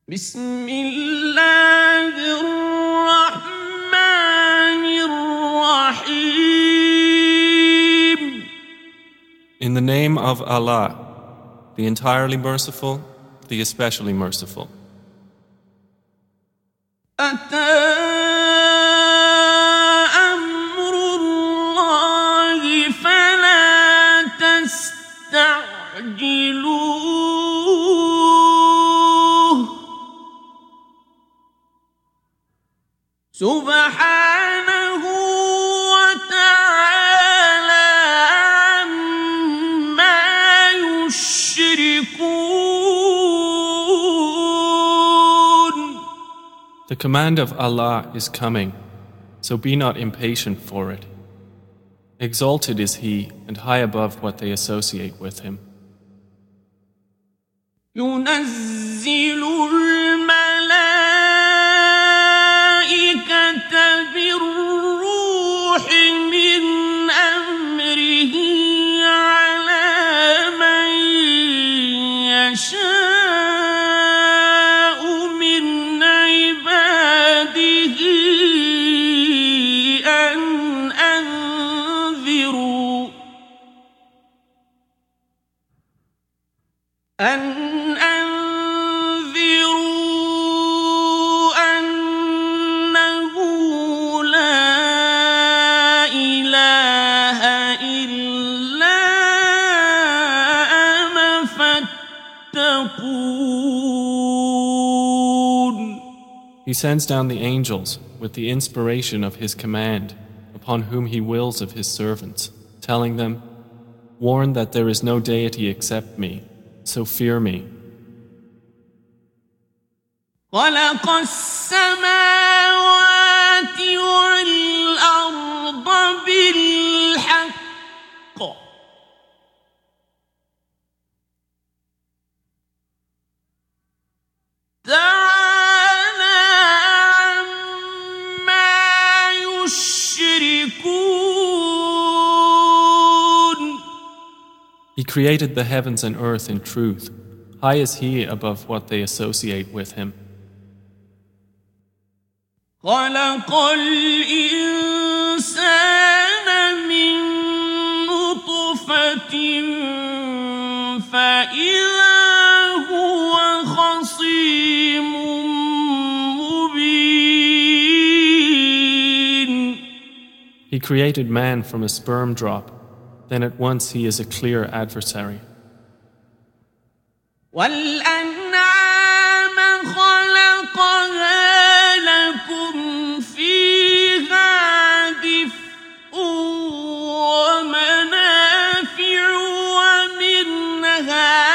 بسم الله الرحمن الرحيم. In the name of Allah, the entirely merciful, the especially merciful. أتى أمر الله فلا تستعجلوه سبحانه وتعالى عما يشركون. The command of Allah is coming, so be not impatient for it. Exalted is He and high above what they associate with Him. ينزل الملائكة بالروح من أمره على من يشاء من عباده أن أنذروا أنه لا إله إلا أنا فاتقون. He sends down the angels with the inspiration of His command upon whom He wills of His servants, telling them, "Warn that there is no deity except me, so fear me." خلق السماوات والأرض بالحق تعالى عما يشركون. He created the heavens and earth in truth. High is He above what they associate with Him. خلق الإنسان من نطفة فإذا هو خصيم مبين. He created man from a sperm drop. Then at once he is a clear adversary. وَالْأَنْعَامَ خَلَقَهَا لَكُمْ فِيهَا دِفْءٌ وَمَنَافِعُ وَمِنْهَا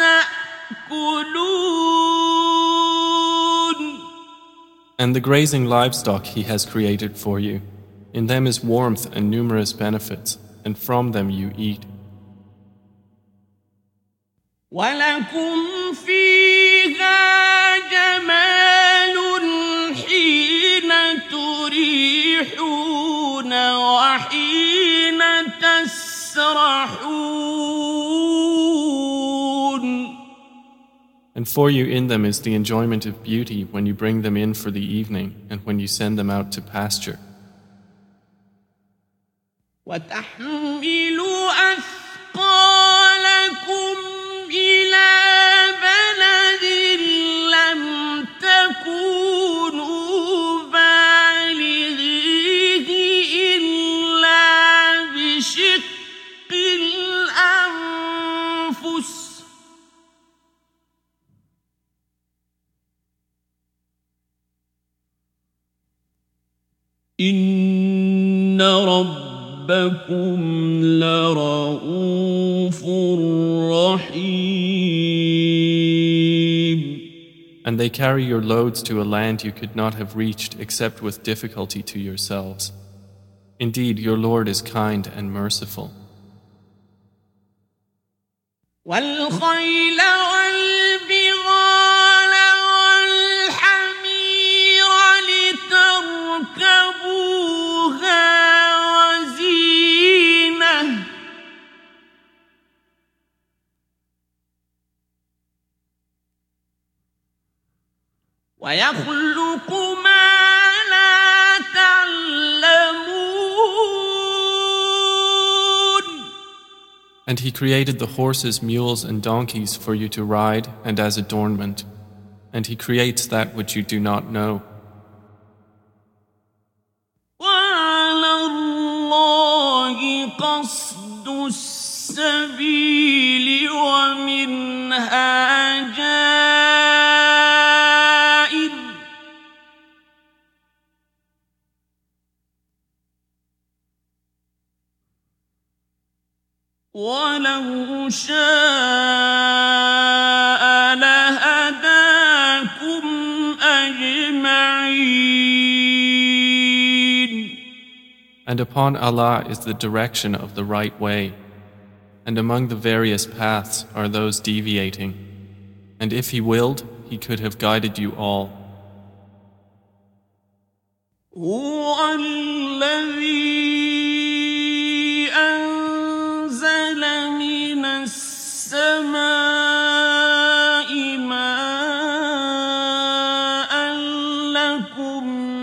تَأْكُلُونَ. And the grazing livestock He has created for you. In them is warmth and numerous benefits, and from them you eat. وَلَكُمْ فِيهَا جَمَالٌ حِينَ تُرِيحُونَ وَحِينَ تَسْرَحُونَ. And for you in them is the enjoyment of beauty when you bring them in for the evening and when you send them out to pasture. وَتَحْمِلُ أَثْقَالَكُمْ إِلَى بَلَدٍ لَّمْ تَكُونُوا بَالِغِيهِ إِلَّا بِشِقِّ الْأَنفُسِ إِنَّ رَبَّكُمْ لَرَءُوفٌ رَحِيمٌ. And they carry your loads to a land you could not have reached except with difficulty to yourselves. Indeed, your Lord is kind and merciful. وَالْخَيْلَ وَالْبِغَالَ وَالْحَمِيرَ لِتَرْكَبُوهَا وَزِينَةً ويخلق ما لا تعلمون. And he created the horses, mules, and donkeys for you to ride and as adornment. And he creates that which you do not know. وعلى الله قصد السبيل ومنها جائر ولو شاء لهداكم أجمعين. And upon Allah is the direction of the right way. And among the various paths are those deviating. And if He willed, He could have guided you all. هو الذي أنزل من السماء ماء لكم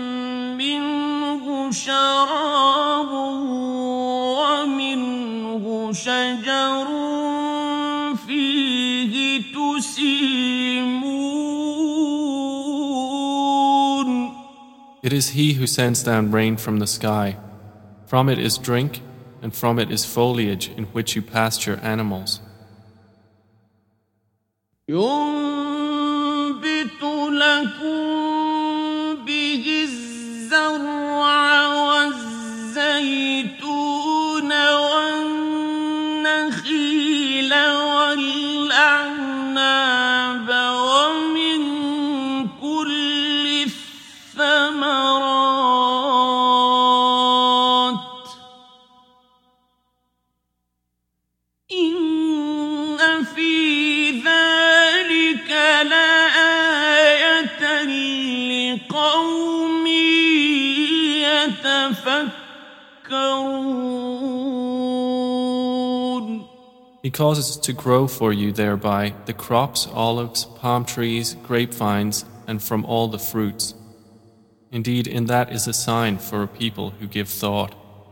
منه شراب ومنه شجر فيه تسيمون. It is He who sends down rain from the sky. From it is drink, and from it is foliage in which you pasture animals. ينبت لكم به الزرع والزيتون والنخيل والأعناب ومن كل الثمرات إن في ذلك لآية لقوم يتفكرون. He causes to grow for you thereby the crops, olives, palm trees, grapevines, and from all the fruits. Indeed, in that is a sign for a people who give thought.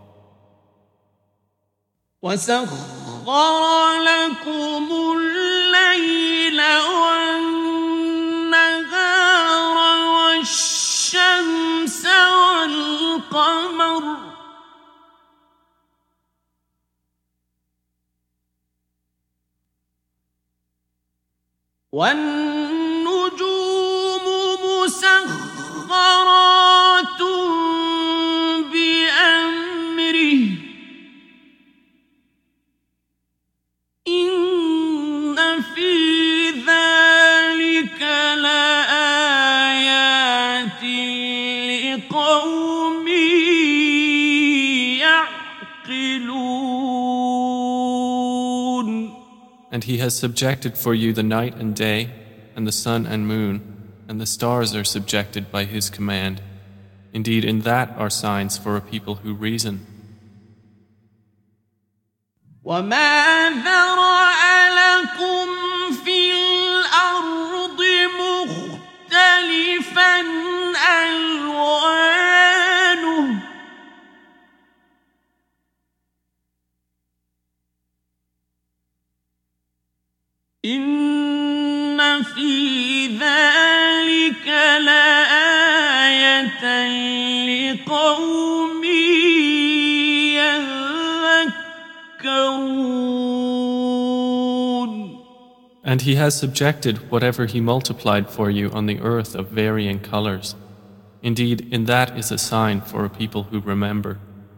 وسخر لكم الليل والنهار والشمس والقمر والنجوم مسخرات بأمره إن في ذلك لآيات لقوم يعقلون. And He has subjected for you the night and day, and the sun and moon, and the stars are subjected by His command. Indeed, in that are signs for a people who reason. وما ذرأ لكم في الأرض مختلفا ألوانه إن في ذلك لآية لقوم يذكرون. And He has subjected whatever He multiplied for you on the earth of varying colors. Indeed, in that is a sign for a people who remember.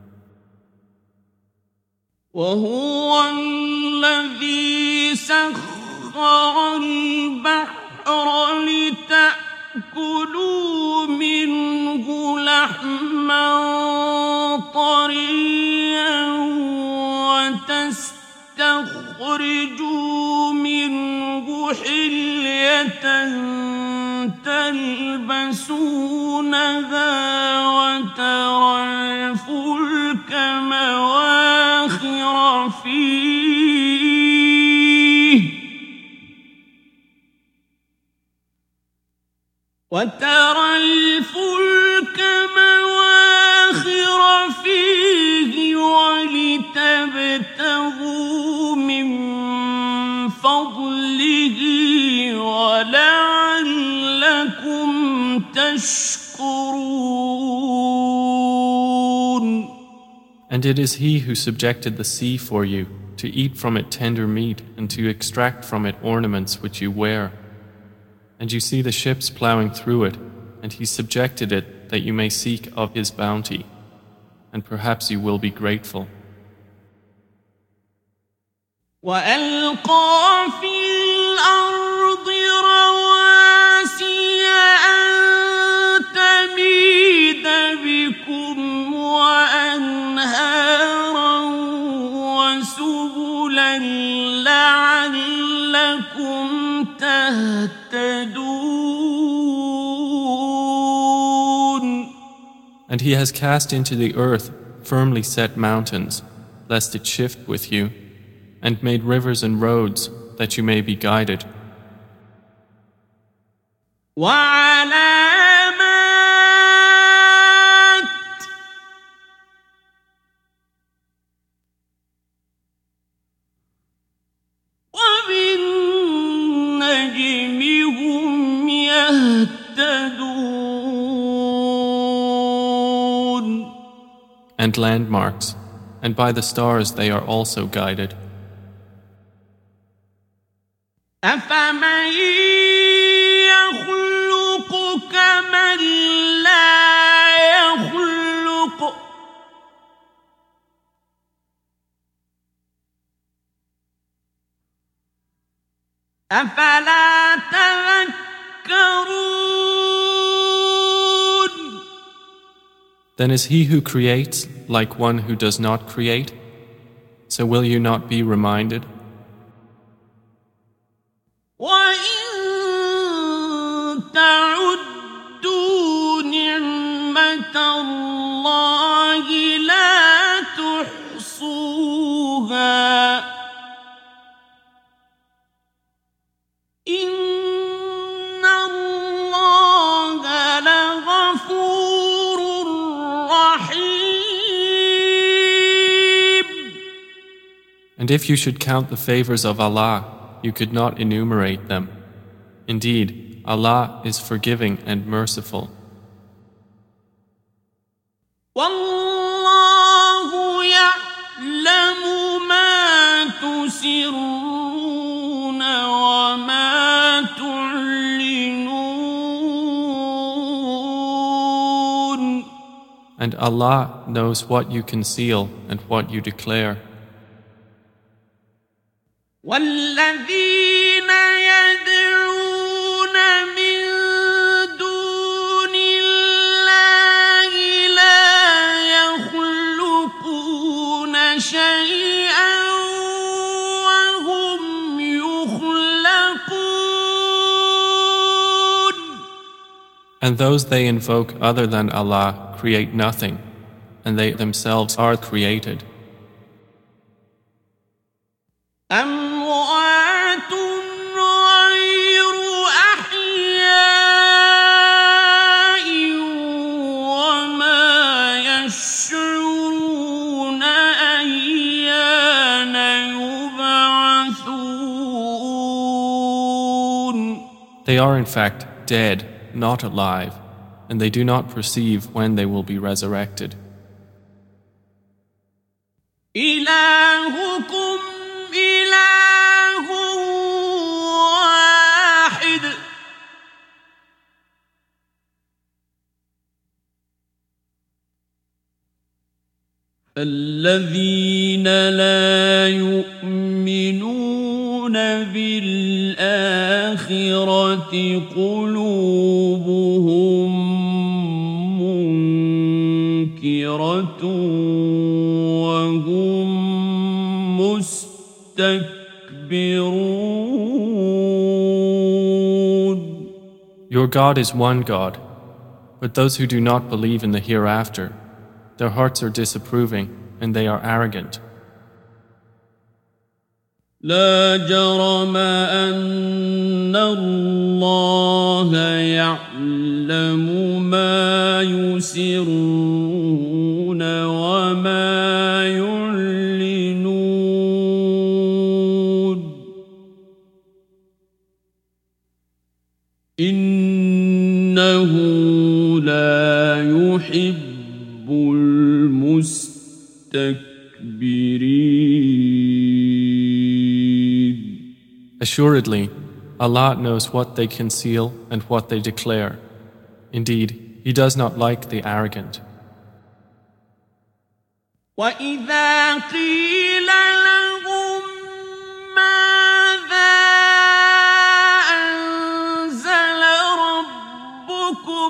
وهو الذي سخر البحر لتأكلوا منه لحما طريا وتستخرجوا منه حلية تلبسونها وترى الفلك مواخر فيه وترى الفلك مواخر فيه ولتبتغوا من فضله ولعلكم تشكرون. And it is He who subjected the sea for you, to eat from it tender meat and to extract from it ornaments which you wear. And you see the ships plowing through it, and He subjected it that you may seek of His bounty, and perhaps you will be grateful. وألقى في الأرض رواسي أن تميد بكم وأنهارا وسبلا لعلكم تهتدون. And He has cast into the earth firmly set mountains, lest it shift with you, and made rivers and roads that you may be guided. وعلامات وبالنجم هم يهتدون. And landmarks, and by the stars they are also guided. أفمن يخلق كمن لا يخلق أفلا تذكرون. Then is He who creates like one who does not create? So will you not be reminded? وَإِن تَعُدُّوا نِعْمَةَ اللَّهِ لَا تُحْصُوهَا إِنَّ اللَّهَ لَغَفُورٌ رَّحِيمٌ. And if you should count the favors of Allah, you could not enumerate them. Indeed, Allah is forgiving and merciful. وَاللَّهُ يَعْلَمُ مَا تُسِرُّونَ وَمَا تُعْلِنُونَ. And Allah knows what you conceal and what you declare. وَالَّذِينَ يَدْعُونَ مِن دُونِ اللَّهِ لَا يَخْلُقُونَ شَيْئًا وَهُمْ يُخْلَقُونَ. And those they invoke other than Allah create nothing, and they themselves are created. أَمْوَاتٌ غَيْرُ أَحْيَاءٍ وَمَا يَشْعُرُونَ أَيَّانَ يُبْعَثُونَ. They are in fact dead, not alive, and they do not perceive when they will be resurrected. إِلَٰهُكُمْ إِلَٰهٌ وَاحِدٌ فَالَّذِينَ لَا يُؤْمِنُونَ بِالْآخِرَةِ قُلُوبُهُم مُّنكِرَةٌ وَهُم مُسْتَكْبِرُونَ. Your God is one God, but those who do not believe in the hereafter, their hearts are disapproving and they are arrogant. لا جرم أن الله يعلم ما يسرون وما يعلنون إنه لا يحب المستكبرين. Assuredly, Allah knows what they conceal and what they declare. Indeed, He does not like the arrogant. وَإِذَا قِيلَ لَهُم مَّاذَا أَنزَلَ رَبُّكُمْ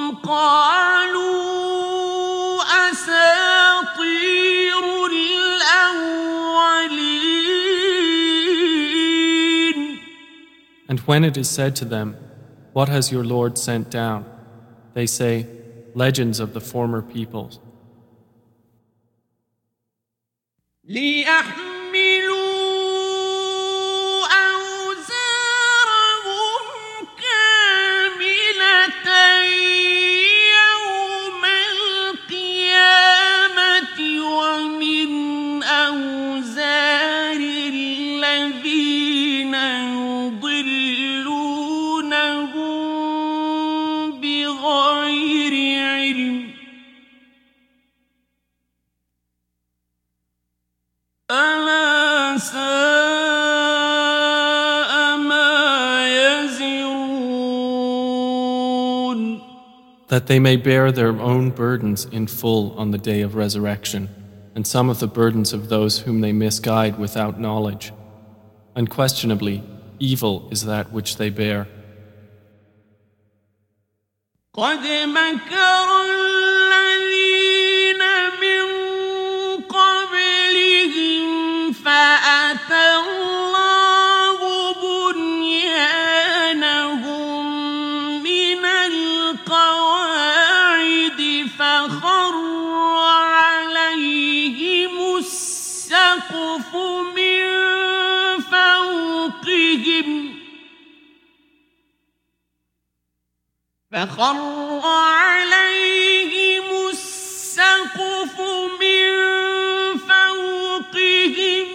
قَالُوا أَسَاطِيرُ الْأَوَّلِينَ. And when it is said to them, "What has your Lord sent down?" they say, "Legends of the former peoples." لِيَحْمِلُوا أَوْزَارَهُمْ كَامِلَةً يَوْمَ الْقِيَامَةِ وَمِنْ أَوْزَارِ الَّذِينَ يُضِلُّونَهُم بِغَيْرِ عِلْمٍ أَلَا سَاءَ مَا يَزِرُونَ. That they may bear their own burdens in full on the day of resurrection, and some of the burdens of those whom they misguide without knowledge. Unquestionably, evil is that which they bear. قَدْ مَكَرَ الَّذِينَ مِن قَبْلِهِمْ فَأَتَى اللَّهُ بُنْيَانَهُم مِّنَ الْقَوَاعِدِ فَخَرَّ عَلَيْهِمُ السَّقْفُ مِن فَوْقِهِمْ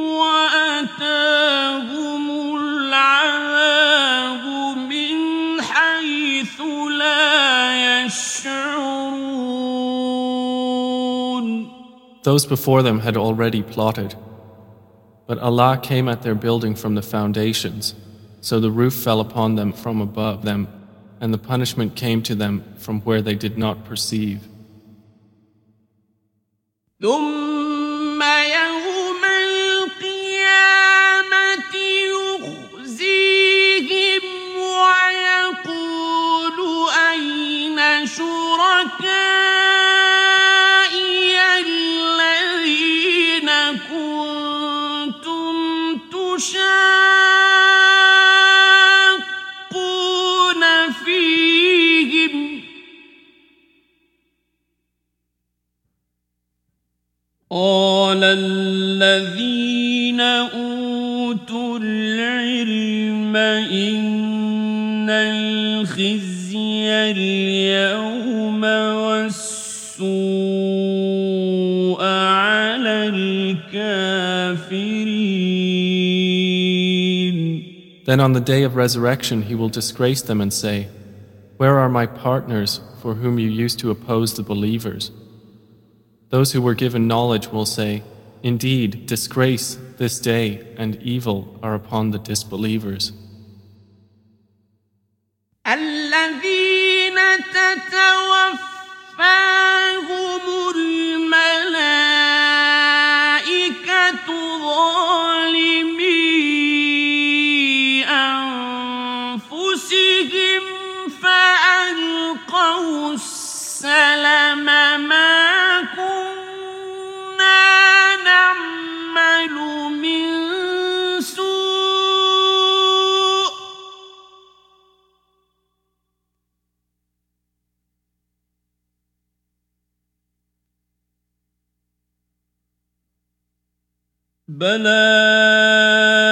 وَأَتَاهُمُ الْعَذَابُ مِنْ حَيْثُ لَا يَشْعُرُونَ. Those before them had already plotted. But Allah came at their building from the foundations, so the roof fell upon them from above them, and the punishment came to them from where they did not perceive. ثُمَّ يَوْمَ الْقِيَامَةِ يُخْزِيهِمْ وَيَقُولُ أَيْنَ شُرَكَائِيَ الَّذِينَ كُنتُمْ تُشَاقُّونَ فِيهِمْ قَالَ الَّذِينَ أُوتُوا الْعِلْمَ إِنَّ الْخِزْيَ الْيَوْمَ وَالسُّوءَ عَلَى الْكَافِرِينَ. Then on the day of resurrection he will disgrace them and say, "Where are my partners for whom you used to oppose the believers?" Those who were given knowledge will say, "Indeed, disgrace this day and evil are upon the disbelievers." الَّذِينَ تَتَوَفَّاهُمُ الْمَلَائِكَةُ ظَالِمِي أَنفُسِهِمْ فَأَلْقَوْا السَّلَمَ مَا كُنَّا نَعْمَلُ مِن سُوءٍ بَلَىٰ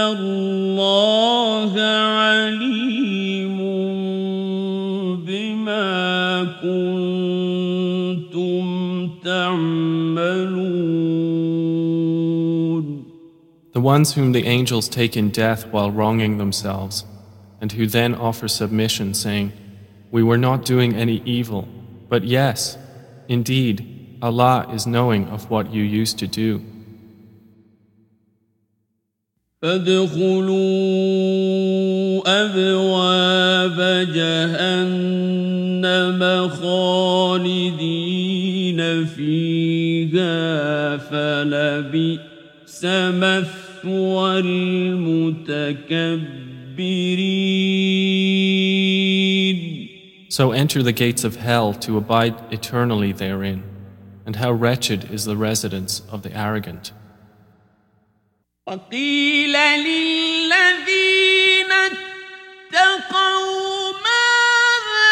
الله عليم بما كنتم تعملون. The ones whom the angels take in death while wronging themselves, and who then offer submission, saying, "We were not doing any evil, but yes, indeed, Allah is knowing of what you used to do." فادخلوا أبواب جهنم خالدين فيها فلبئس مثوى المتكبرين. So enter the gates of hell to abide eternally therein, and how wretched is the residence of the arrogant. وقيل للذين اتقوا ماذا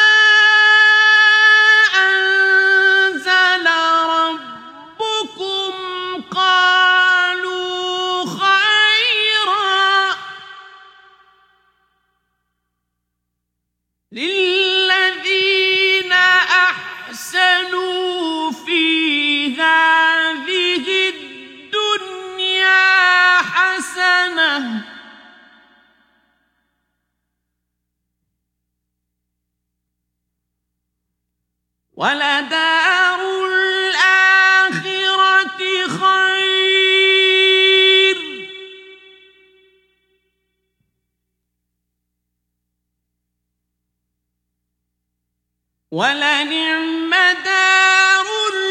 أنزل ربكم قالوا خيرا للذين أحسنوا في هذه الدنيا حسنة ولدار الآخرة خير ولنعم دار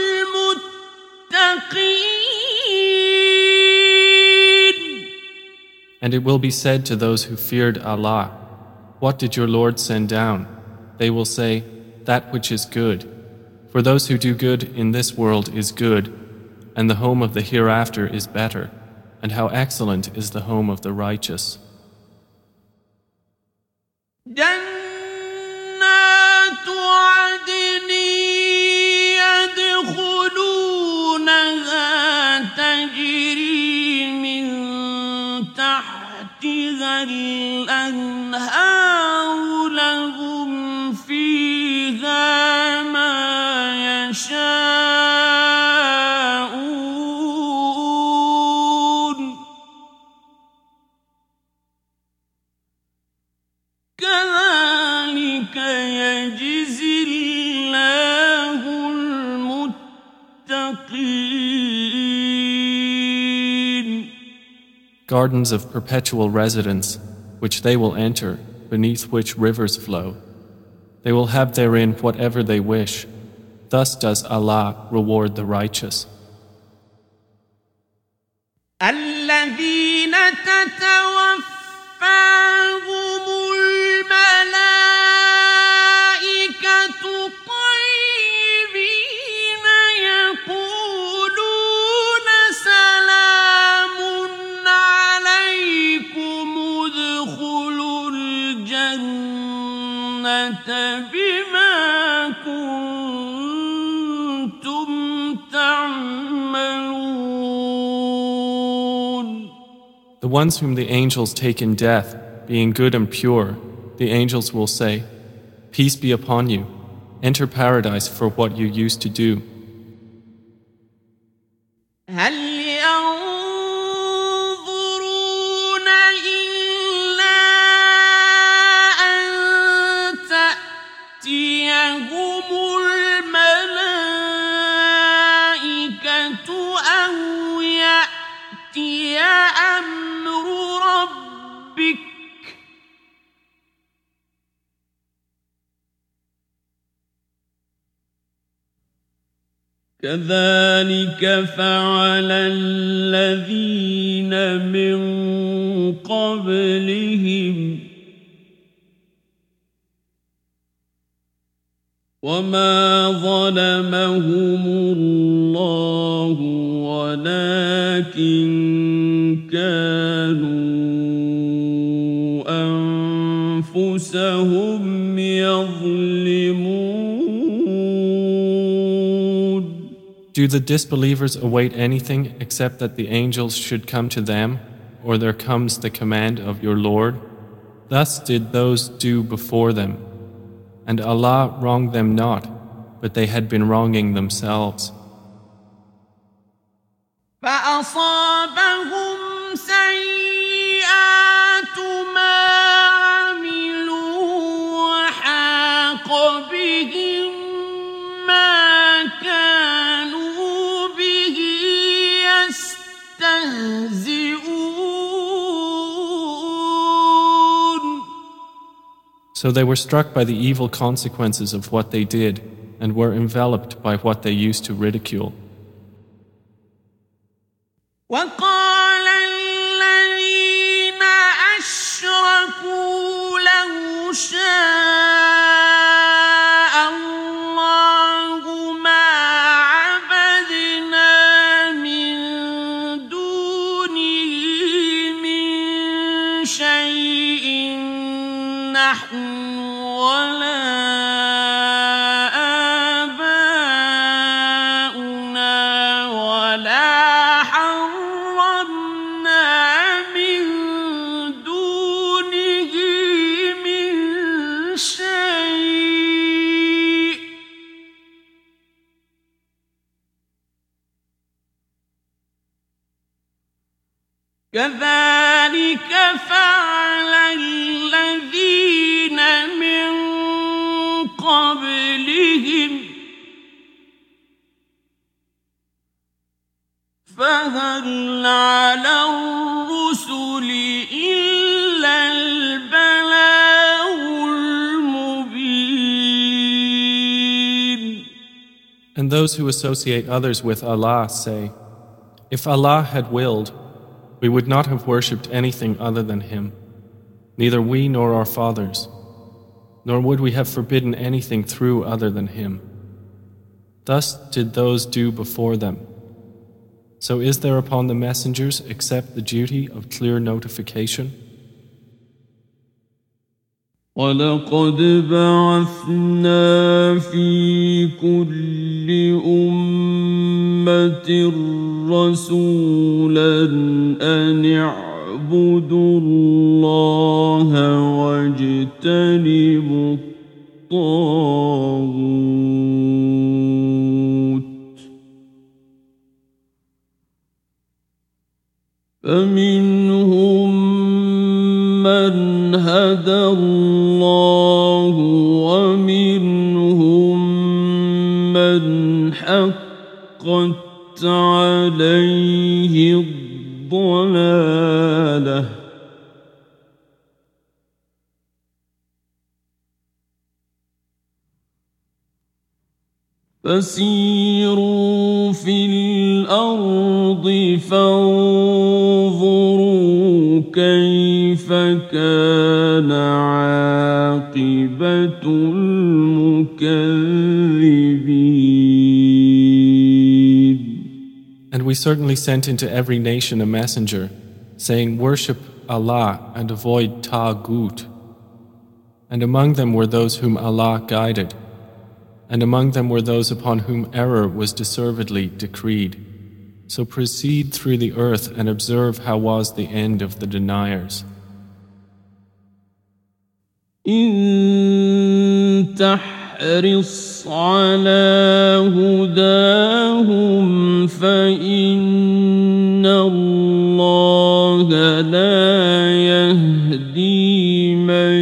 المتقين. And it will be said to those who feared Allah, "What did your Lord send down?" They will say, "That which is good." For those who do good in this world is good, and the home of the hereafter is better, and how excellent is the home of the righteous. جنات عدن يدخلونها تجري من تحتها الأنهار لهم فيها ما يشاءون كذلك يجزي الله المتقين. Gardens of perpetual residence, which they will enter, beneath which rivers flow. They will have therein whatever they wish. Thus does Allah reward the righteous. الذين تتوفاهم الملائكة طيبين يقولون سلام عليكم ادخلوا الجنة بما كنتم تعملون. The ones whom the angels take in death, being good and pure, the angels will say, "Peace be upon you. Enter paradise for what you used to do." هل ينظرون إلا أن تأتيهم الملائكة أو يأتي أمر ربك كذلك فعل الذين من قبلهم وما ظلمهم الله ولكن كانوا أنفسهم يظلمون. Do the disbelievers await anything except that the angels should come to them, or there comes the command of your Lord? Thus did those do before them, and Allah wronged them not, but they had been wronging themselves. فأصابهم سيئات ما عملوا وحاق بهم ما كانوا به يستهزئون. So they were struck by the evil consequences of what they did and were enveloped by what they used to ridicule. وقال الذين أشركوا لو شاء الله ما عبدنا من دونه من شيء نحن ولا كذلك فعل الذين من قبلهم فهل على الرسل إلا البلاغ المبين. And those who associate others with Allah say, if Allah had willed, we would not have worshipped anything other than Him, neither we nor our fathers, nor would we have forbidden anything through other than Him. Thus did those do before them. So is there upon the messengers except the duty of clear notification? وَلَقَدْ بَعَثْنَا فِي كُلِّ أُمَّةٍ رَسُولًا أَنِ اعْبُدُوا اللَّهَ وَاجْتَنِبُوا الطَّاغُوتَ فَمِنْهُمْ مَنْ هَدَى اللَّهُ وَمِنْهُمْ مَنْ حَقَّتْ عَلَيْهِ الضَّلَالَةُ فَسِيرُوا فِي الْأَرْضِ فَانظُرُوا كَيْفَ كَانَ عَاقِبَةُ الْمُكَذِّبِينَ. And we certainly sent into every nation a messenger, saying, worship Allah and avoid Taghut. And among them were those whom Allah guided, and among them were those upon whom error was deservedly decreed. So proceed through the earth and observe how was the end of the deniers. إن تحرص على هداهم فإن الله لا يهدي من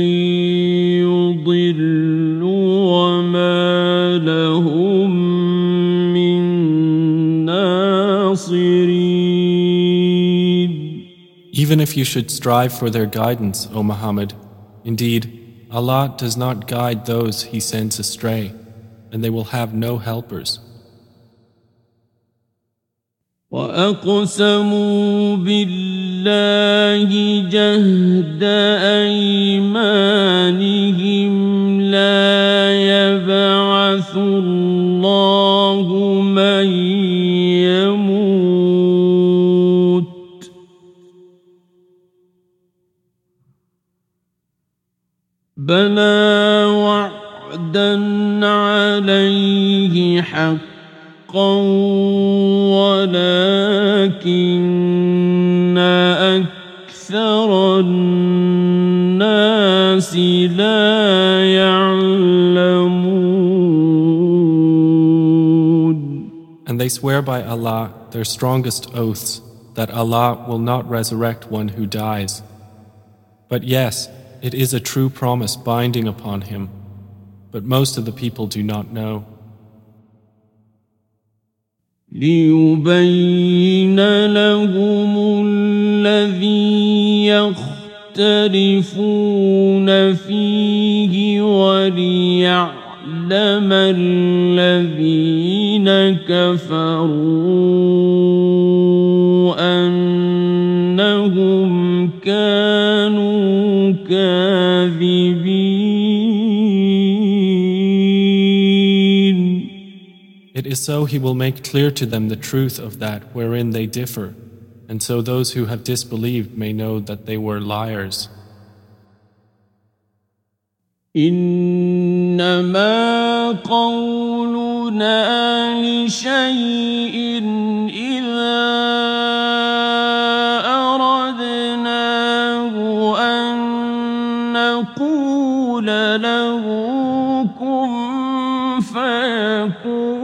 يضل وما لهم من ناصرين. Even if you should strive for their guidance, O Muhammad, indeed, Allah does not guide those He sends astray, and they will have no helpers. وَأَقْسَمُوا بِاللَّهِ جَهْدَ أَيْمَانِهِمْ لَا يَبْعَثُ اللَّهُ مَن يَمُوتُ بَلَى وَعْدًا عَلَيْهِ حَقًّا وَلَكِنَّ أكثر الناس لا يعلمون. And they swear by Allah their strongest oaths that Allah will not resurrect one who dies. But yes, it is a true promise binding upon him, but most of the people do not know. ليبين لهم الذي يختلفون فيه وليعلم الذين كفروا أنهم كانوا كاذبين. It is so He will make clear to them the truth of that wherein they differ, and so those who have disbelieved may know that they were liars. إنما قولنا لشيء إذا أردناه أن نقول له كن فيكون.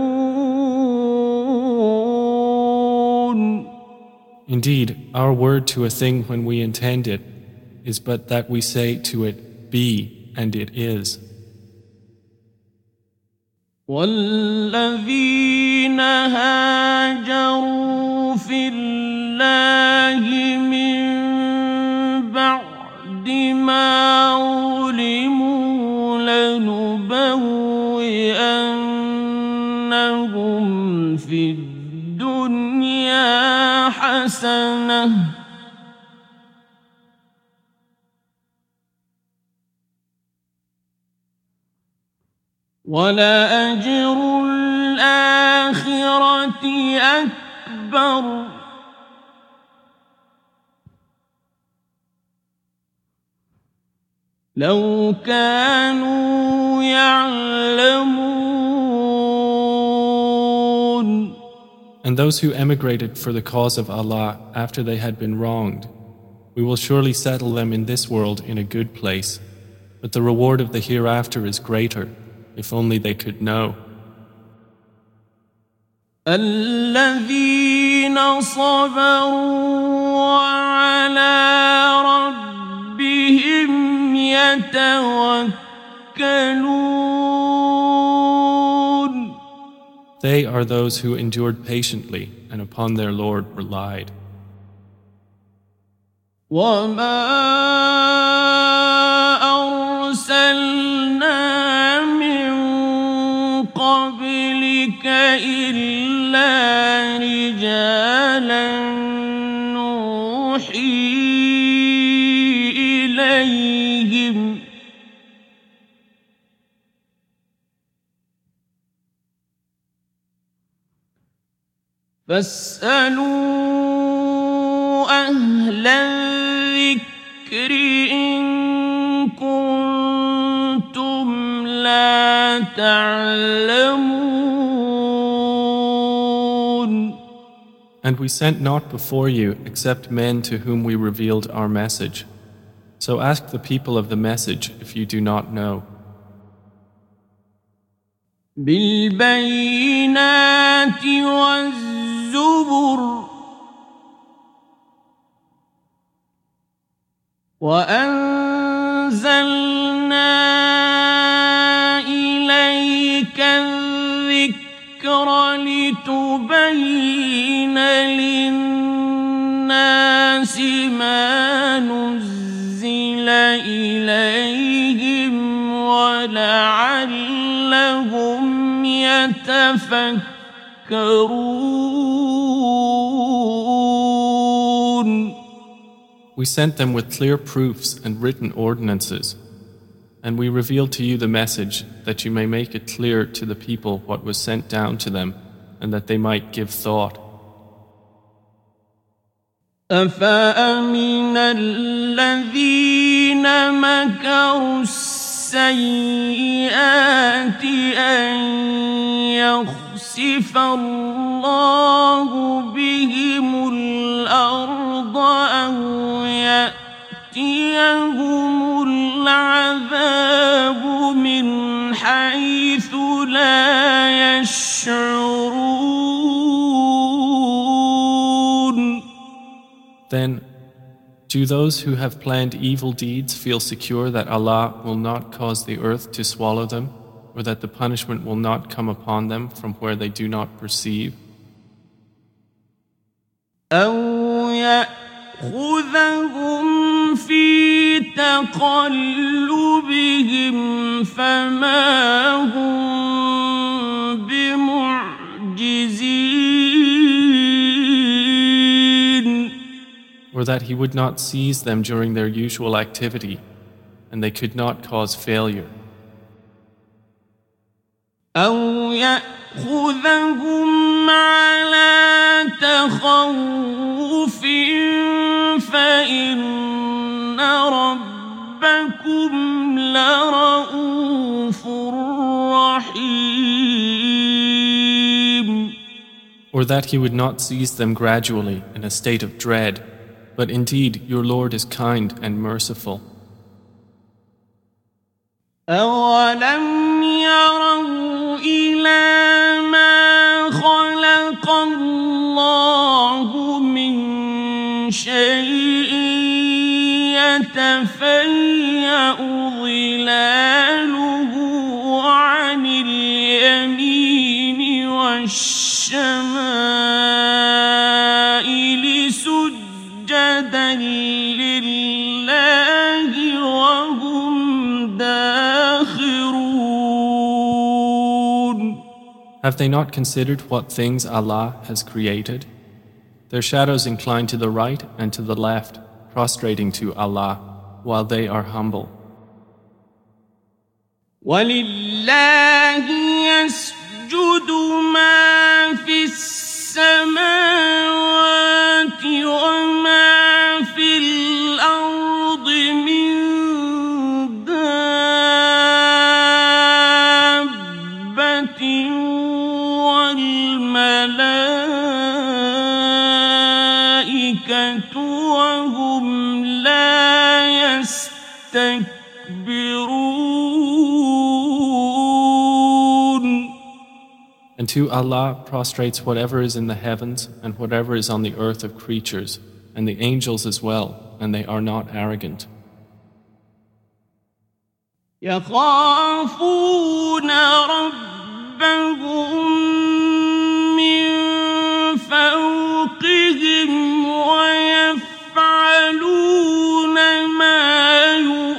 Indeed, our word to a thing when we intend it is but that we say to it, be, and it is. والذين هاجروا في الله من بعد ما ظلموا لنبوئنهم في الدنيا حسنة ولأجر الآخرة أكبر لو كانوا يعلمون. And those who emigrated for the cause of Allah after they had been wronged, we will surely settle them in this world in a good place, but the reward of the hereafter is greater, if only they could know. الذين صبروا وعلى ربهم يتوكلون. They are those who endured patiently and upon their Lord relied. وما أرسلنا من قبلك إلا رجالا نوحي إليهم فاسألوا أهل الذكر إن كنتم لا تعلمون. And we sent not before you except men to whom we revealed our message. So ask the people of the message if you do not know. بالبينات والزبر وأنزلنا إليك الذكر لتبين للناس ما نزل إليهم ولعلهم يتفكرون. We sent them with clear proofs and written ordinances, and we revealed to you the message that you may make it clear to the people what was sent down to them, and that they might give thought. أفأمن الذين مكروا السيئات أن يخسف الله بهم الأرض أو يأتي يأخذهم العذاب من حيث لا يشعرون. Then, do those who have planned evil deeds feel secure that Allah will not cause the earth to swallow them, or that the punishment will not come upon them from where they do not perceive? أَوْ يَأْخُذَهُمْ فِي تَقَلُّبِهِمْ فَمَا هُمْ بِمُعْجِزِينَ. Or that He would not seize them during their usual activity, and they could not cause failure. أَوْ يَأْخُذَهُمْ عَلَى تَخَوُّفٍ فَإِنَّ رَبَّكُمْ لَرَءُوفٌ رَحِيمٌ. Or that He would not seize them gradually in a state of dread, but indeed your Lord is kind and merciful. أَوَلَمْ يَرَوْا إِلَى مَا خَلَقَ اللَّهُ مِنْ شَيْءٍ يَتَفَيَّأُ ظِلَالُهُ عَنِ الْيَمِينِ وَالشَّمَائِلِ سُجَّدًا لِلَّهِ وَهُمْ دَاخِرُونَ. Have they not considered what things Allah has created? Their shadows incline to the right and to the left, prostrating to Allah, while they are humble. وَلِلَّهِ يَسْجُدُ مَا فِي السَّمَاوَاتِ وَمَا فِي الْأَرْضِ مِن دَابَّةٍ وَالْمَلَائِكَةُ وَهُمْ لَا يَسْتَكْبِرُونَ. And to Allah prostrates whatever is in the heavens and whatever is on the earth of creatures, and the angels as well, and they are not arrogant. يَخَافُونَ رَبَّهُم مِّن فَوْقِهِمْ وَيَفْعَلُونَ مَا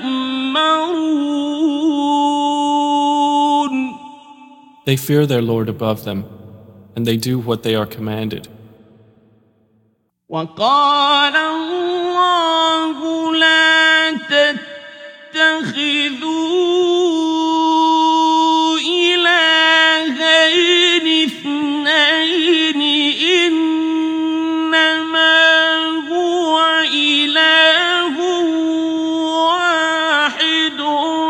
يُؤْمَرُونَ. They fear their Lord above them, and they do what they are commanded. وَقَالَ اللَّهُ لَا تَتَّخِذُوا إِلَٰهَيْنِ اثْنَيْنِ إِنَّمَا هُوَ إِلَٰهٌ وَاحِدٌ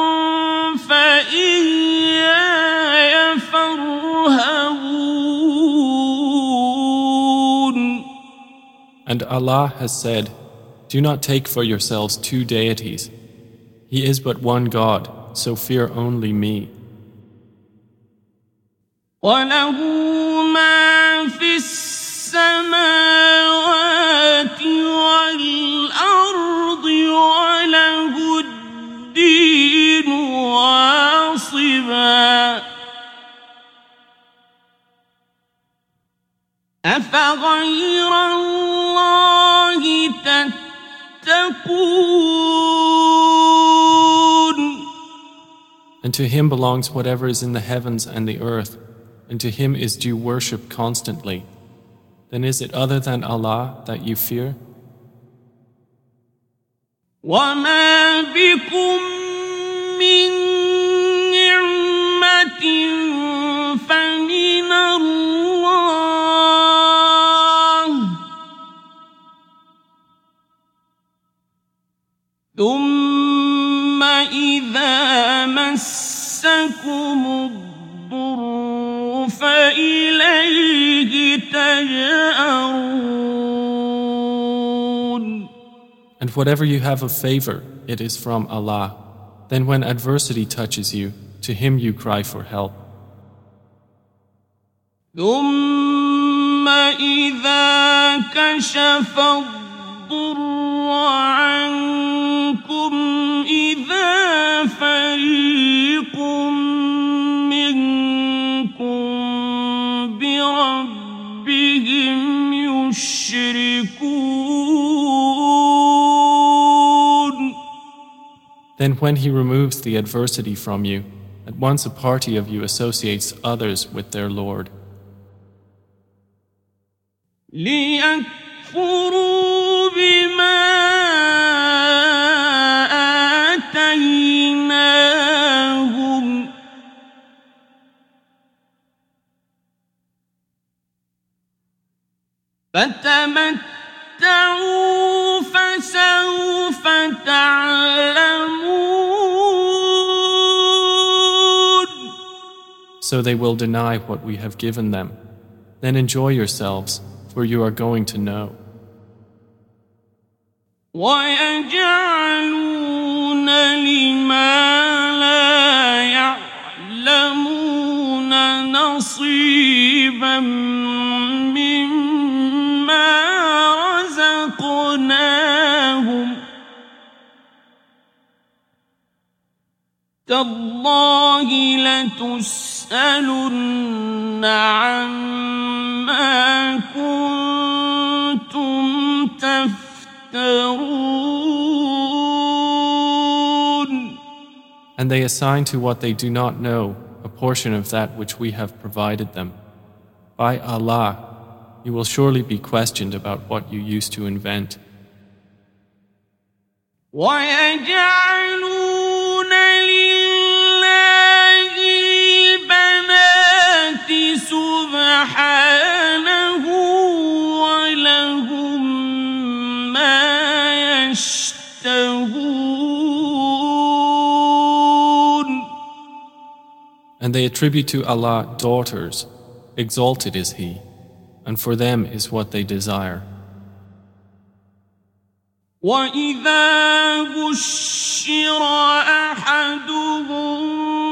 فَإِيَّايَ فَارْهَبُونِ. And Allah has said, do not take for yourselves two deities. He is but one God, so fear only me. وَلَهُ مَا فِي السَّمَاوَاتِ وَالْأَرْضِ وَلَهُ الدِّينُ وَاصِبًا. أَفَغَيْرَ اللَّهِ تَتَّقُونَ. And to Him belongs whatever is in the heavens and the earth, and to Him is due worship constantly. Then is it other than Allah that you fear? وَمَا بِكُم مِّن نِّعْمَةٍ فَمِنَ اللَّهِ ثُمَّ إِذَا مَسَّكُمُ الضُّرُّ فَإِلَيْهِ تَجْأَرُونَ. And And whatever you have of favor, it is from Allah. Then when adversity touches you, to Him you cry for help. ثم إذا كشف الضر عنكم إذا فريق منكم بربهم يشركون. Then when He removes the adversity from you, at once a party of you associates others with their Lord. ليكفروا بما آتيناهم فتمتعوا فسوف تعلمون. So they will deny what we have given them. Then enjoy yourselves, for you are going to know. وَيَجْعَلُونَ لِمَا لَا يَعْلَمُونَ نَصِيبًا مِّمَّا رَزَقْنَاهُمْ تَاللَّهِ لَتُسْأَلُنَّ عَمَّا كُنتُمْ تَفْتَرُونَ. And they assign to what they do not know a portion of that which we have provided them. By Allah, you will surely be questioned about what you used to invent. وَيَجْعَلُونَ لِلَّهِ الْبَنَاتِ سُبْحَانَهُ وَلَهُم مَّا يَشْتَهُونَ. And they attribute to Allah daughters, exalted is He, and for them is what they desire. وَإِذَا بُشِّرَ أَحَدُهُم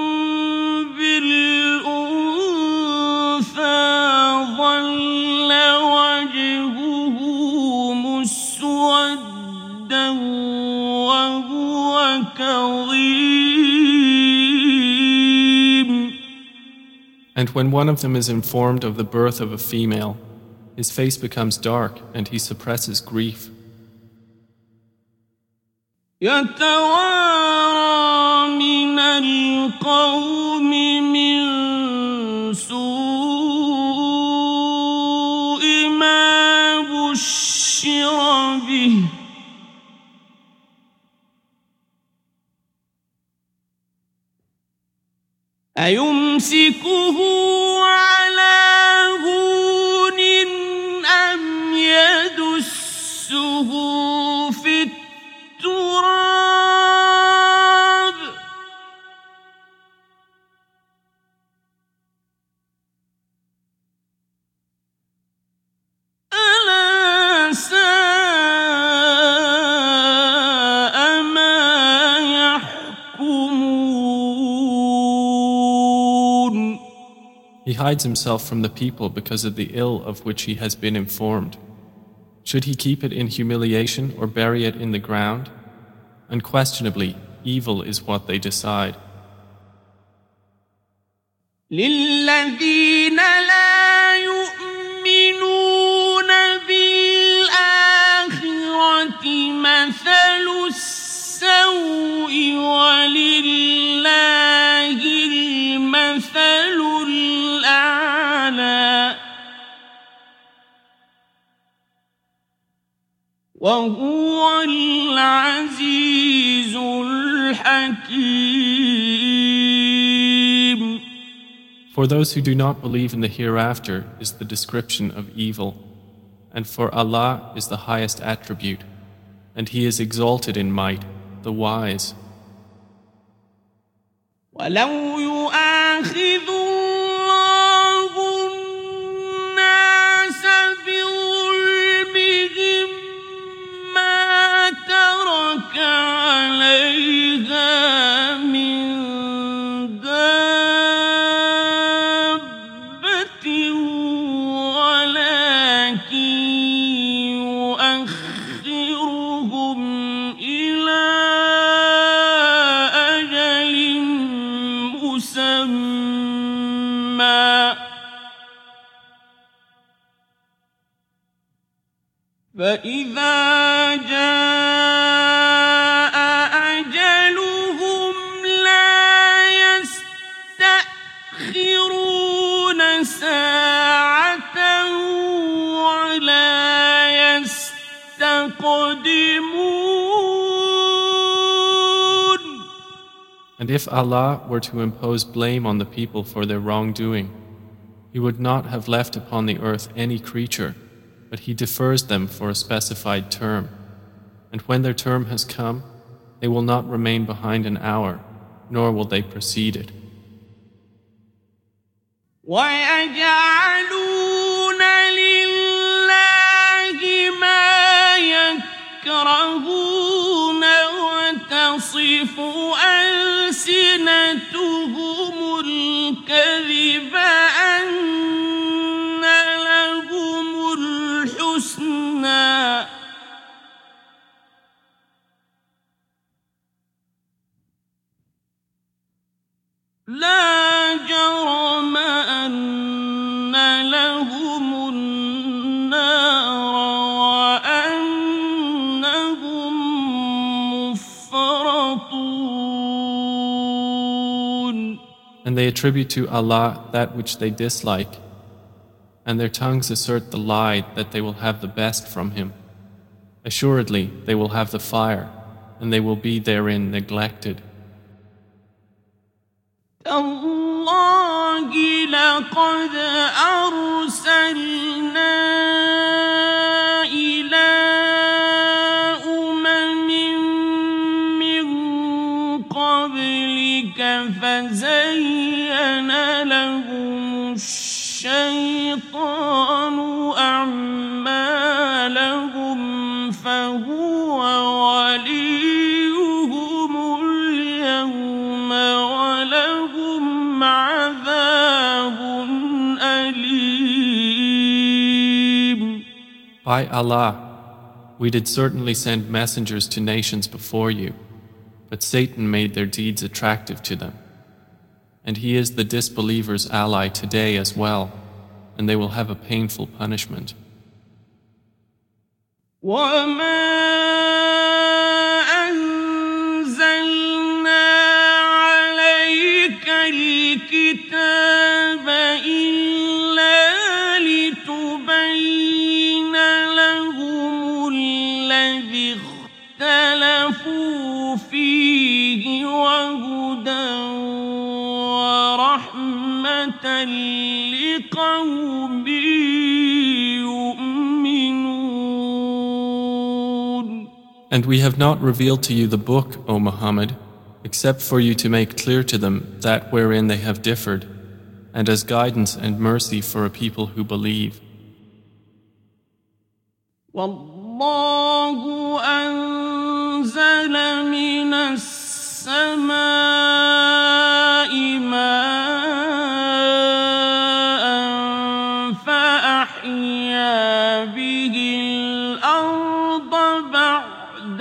بِالْأُنثَىٰ ظَلَّ وَجْهُهُ مُسْوَدًّا وَهُوَ كَظِيمٌ. And when one of them is informed of the birth of a female, his face becomes dark and he suppresses grief. يتوارى من القوم من سوء ما بشر به أيمسكه على هون أم يدسه في التراب ألا ساء ما يحكمون. He hides himself from the people because of the ill of which he has been informed. Should he keep it in humiliation or bury it in the ground? Unquestionably, evil is what they decide. للذين لا يؤمنون بالآخرة مثل السوء ولله المثل الأعلى وهو العزيز الحكيم. For those who do not believe in the hereafter is the description of evil, and for Allah is the highest attribute, and He is exalted in might, the wise. ولو يؤاخذ الله الناس بظلمهم ما ترك مسمى فإذا جاء أجلهم لا يستأخرون ساعة ولا يستقدمون. And if Allah were to impose blame on the people for their wrongdoing, He would not have left upon the earth any creature, but He defers them for a specified term. And when their term has come, they will not remain behind an hour, nor will they precede it. وَيَجْعَلُونَ لِلَّهِ مَا يَكْرَهُونَ وَتَصِفُ أَلْسِنَتُهُمُ الْكَذِبَ أَنَّ لَهُمُ الْحُسْنَى لا جرم أن لهم النار وأنهم مفرطون. And they attribute to Allah that which they dislike, and their tongues assert the lie that they will have the best from Him. Assuredly, they will have the fire, and they will be therein neglected. تالله لقد أرسلنا إلى أمم من قبلك فزين لهم الشيطان أعمالهم فهو وليهم اليوم ولهم عذاب أليم. By Allah, we did certainly send messengers to nations before you, but Satan made their deeds attractive to them. And he is the disbelievers' ally today as well, and they will have a painful punishment. وما أنزلنا عليك الكتاب إلا لتبين لهم الذي اختلفوا فيه وهدى ورحمة لقوم يؤمنون. And we have not revealed to you the book, O Muhammad, except for you to make clear to them that wherein they have differed, and as guidance and mercy for a people who believe. والله أنزل من السماء ماء فأحيا به الأرض بعد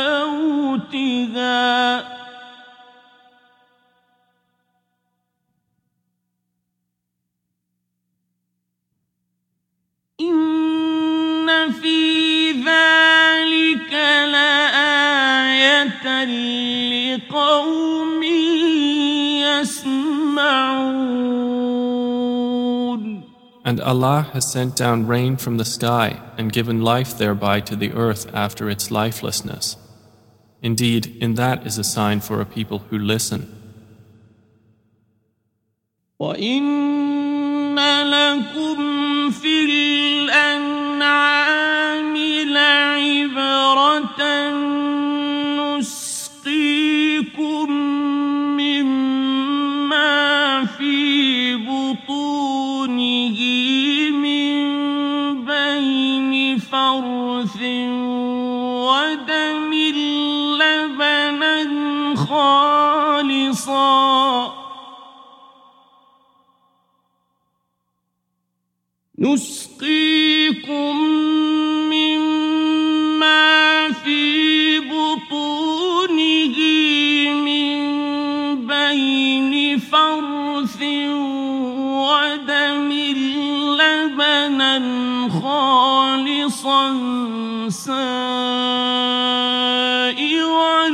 موتها إن في ذلك لآية لقوم يسمعون. And Allah has sent down rain from the sky and given life thereby to the earth after its lifelessness. Indeed, in that is a sign for a people who listen. وَإِنَّ لَكُمْ فِي الْأَنْعَامِ لَعِبْرَةً نُسْقِيكُم مِّمَّا فِي بُطُونِهِ مِن بَيْنِ فَرْثٍ ودم لبنا خالصا نسقيكم مما في بطونه من بين فرث ودم لبنا خالصا سائغا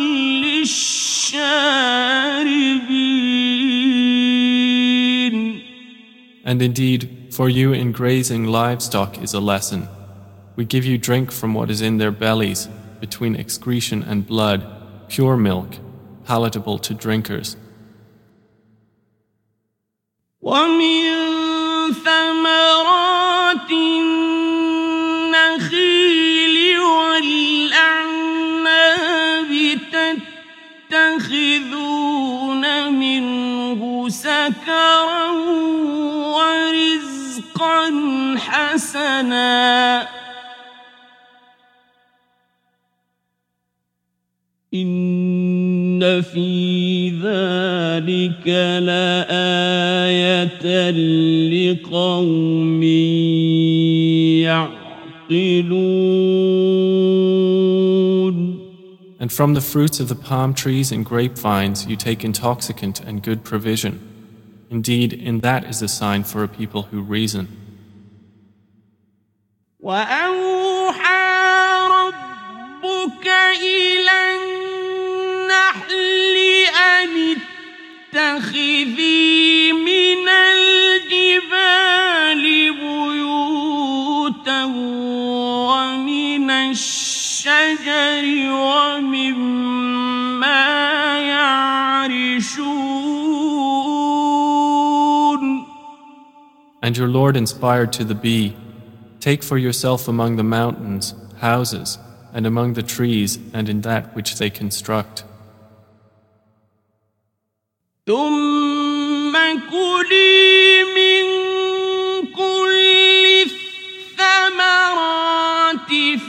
للشاربين. And indeed, for you in grazing livestock is a lesson. We give you drink from what is in their bellies, between excretion and blood, pure milk, palatable to drinkers. ومن ثمرات النخيل والأعناب تتخذون منه سكرا ورزقا حسنا إن في ذلك لآية لقوم يعقلون. And from the fruits of the palm trees and grapevines you take intoxicant and good provision. Indeed, in that is a sign for a people who reason. وأوحى ربك إلى النحل أن اتخذي من الجبال بيوتا ومن الشجر ومما يعرشون. And your Lord inspired to the bee, take for yourself among the mountains houses, and among the trees and in that which they construct. ثم كلي من كل الثمرات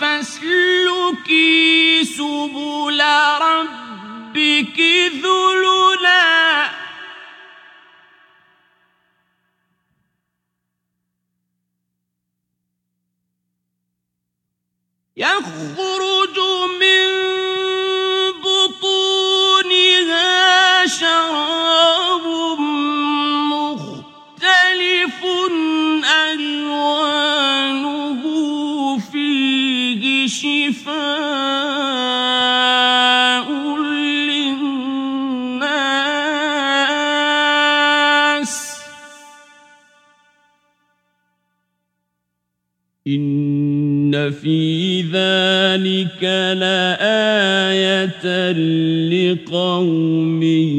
فاسلكي سبل ربك ذللا يخرج من بطونها شراب مختلف ألوانه فيه شفاء للناس إن في ذلك لآية لقوم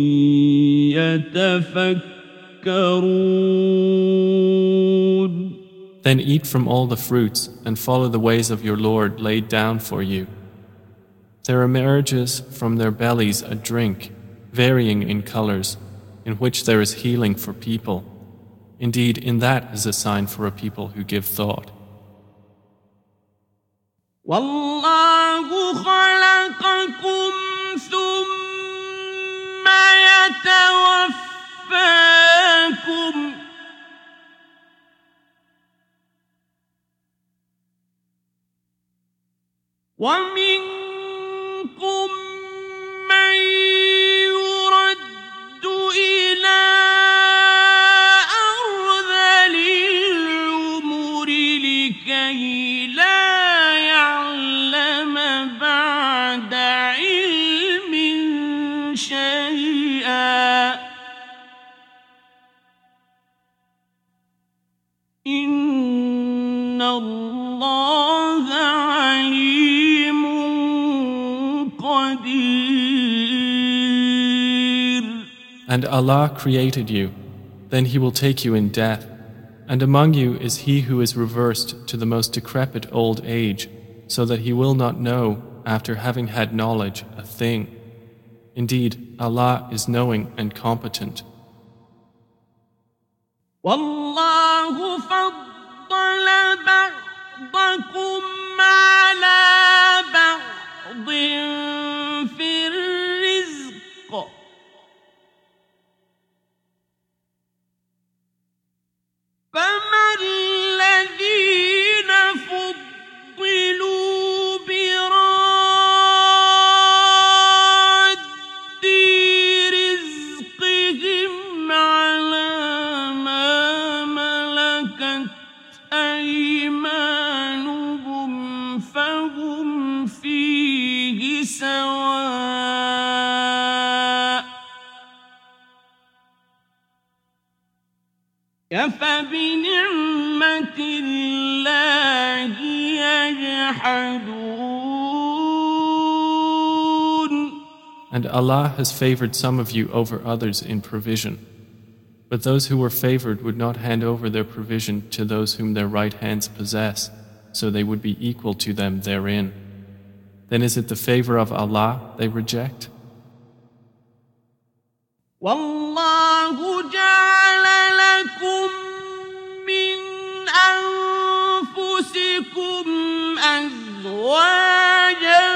يتفكرون. Then eat from all the fruits and follow the ways of your Lord laid down for you. There emerges from their bellies a drink, varying in colors, in which there is healing for people. Indeed, in that is a sign for a people who give thought. والله خلقكم ثم يتوفاكم ومنكم من يرد إلى أرذل العمر لكي لا يعلم بعد علم شيئا إن الله عليم قدير. And Allah created you, then He will take you in death. And among you is he who is reversed to the most decrepit old age, so that he will not know, after having had knowledge, a thing. Indeed, Allah is knowing and competent. والله فضل بعضكم على بعض في الرزق فما الذين فضلوا براد رزقهم أفبنعمة الله يجحدون. And Allah has favored some of you over others in provision. But those who were favored would not hand over their provision to those whom their right hands possess, so they would be equal to them therein. Then is it the favor of Allah they reject? والله جعل لكم من أنفسكم أزواجا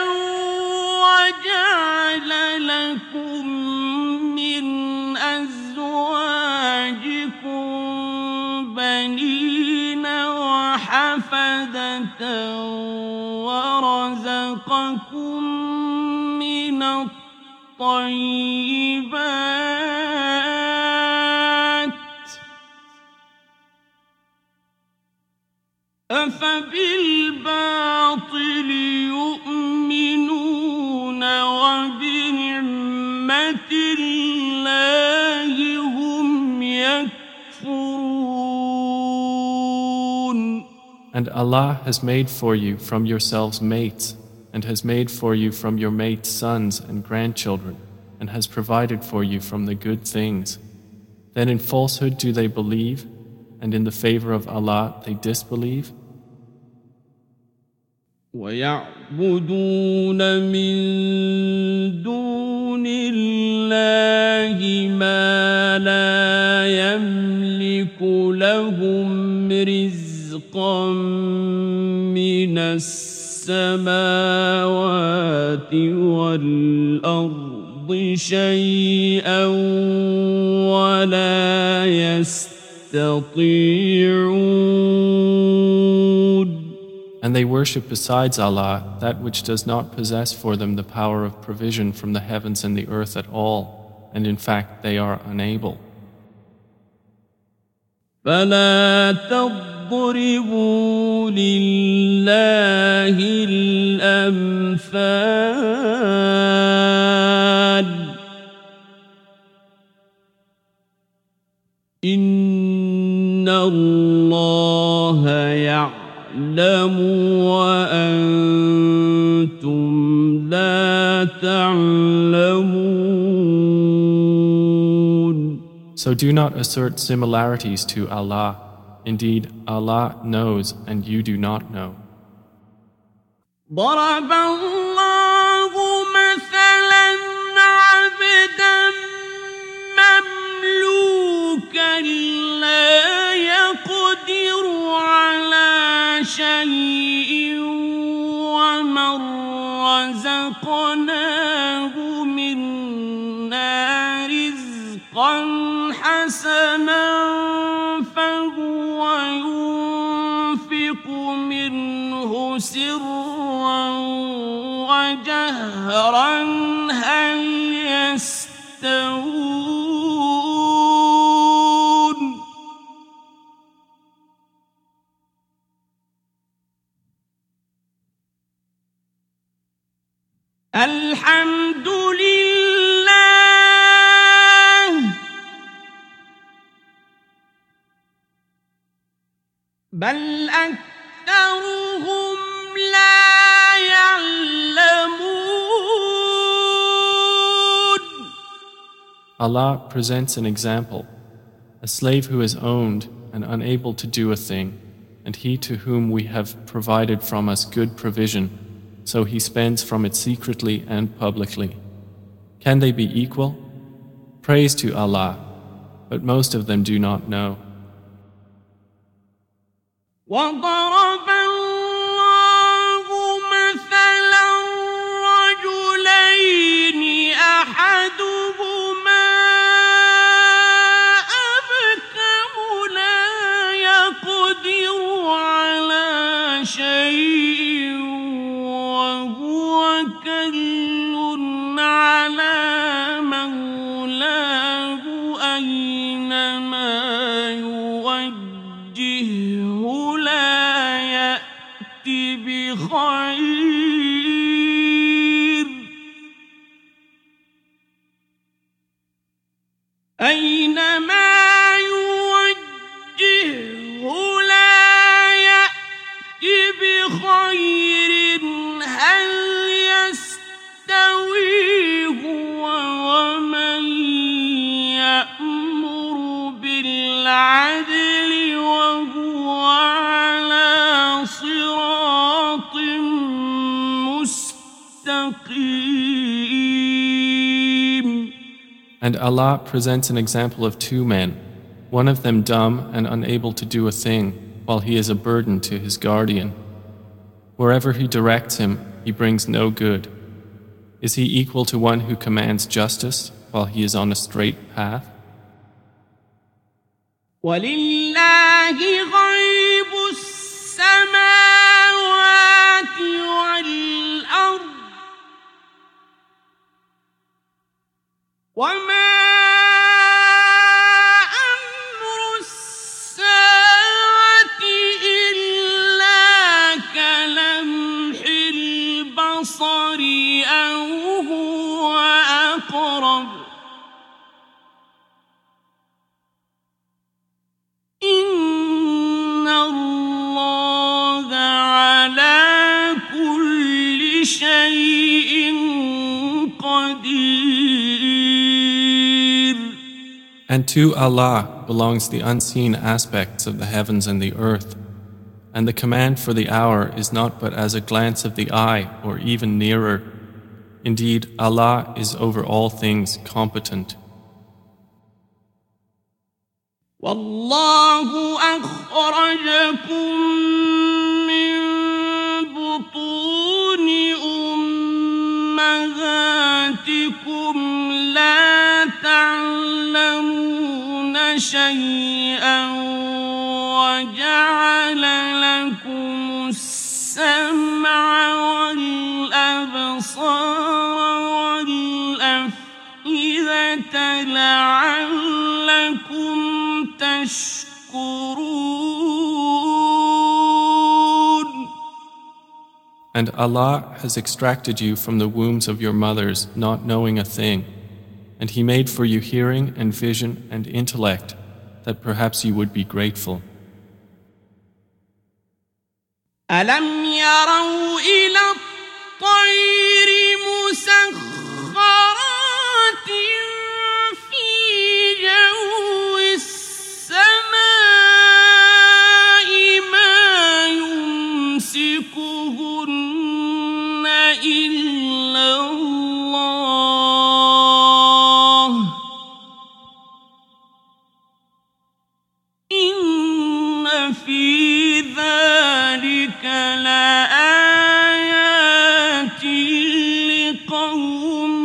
وجعل لكم من أزواجكم بنين وحفدة ورزقكم من الطيبات أفبالباطل يؤمنون وبنعمة الله هم يكفرون. And Allah has made for you from yourselves mates, and has made for you from your mates sons and grandchildren, and has provided for you from the good things. Then in falsehood do they believe, and in the favor of Allah they disbelieve? وَيَعْبُدُونَ مِن دُونِ اللَّهِ مَا لَا يَمْلِكُ لَهُمْ رِزْقًا مِّنَ السَّمَاوَاتِ وَالْأَرْضِ شَيْئًا وَلَا يَسْتَطِيعُونَ. And they worship besides Allah that which does not possess for them the power of provision from the heavens and the earth at all, and in fact they are unable. فَلَا تَضْرِبُوا لِلَّهِ الْأَمْثَالَ إِنَّ اللَّهَ يَعْلَمُ وَأَنْتُمْ لَا تَعْلَمُونَ. So do not assert similarities to Allah. Indeed, Allah knows and you do not know. ضرب الله مثلا عبدا مملوكا لا يقدر على شيء ومن رزقناه منا رزقا حسنا فهو ينفق منه سرا وجهرا هل يستوون الحمد لله بل أكثرهم لا يعلمون. Allah presents an example, a slave who is owned and unable to do a thing, and he to whom we have provided from us good provision, so he spends from it secretly and publicly. Can they be equal? Praise to Allah, but most of them do not know. وضرب الله مثلا رجلين أحدهما أبكم لا يقدر على شيء وهو كل على مولاه أينما يوجهه لا يأتي بخير أينما يوجهه العدل وهو على صراط مستقيم. And Allah presents an example of two men, one of them dumb and unable to do a thing, while he is a burden to his guardian. Wherever he directs him, he brings no good. Is he equal to one who commands justice while he is on a straight path? وَلِلَّهِ غَيْبُ السَّمَاوَاتِ وَالْأَرْضِ وَمَا أو هو أقرب إن الله على كل شيء قدير. And to Allah belongs the unseen aspects of the heavens and the earth. And the command for the hour is not but as a glance of the eye or even nearer. Indeed, Allah is over all things competent. وَاللَّهُ أَخْرَجَكُم مِّن بُطُونِ أُمَّهَاتِكُمْ لَا تعلمون شيئا وجعل لكم السمع والأبصار والأفئدة لعلكم تشكرون. And Allah has extracted you from the wombs of your mothers not knowing a thing, and He made for you hearing and vision and intellect that perhaps you would be grateful. أَلَمْ يَرَوْا إِلَى الطَّيْرِ مُسَخَّرَاتٍ فِي جَوِّ السَّمَاءِ مَا يُمْسِكُهُنَّ إِلَّا اللَّهُ إِنَّ فِي ذلك لآيات لقوم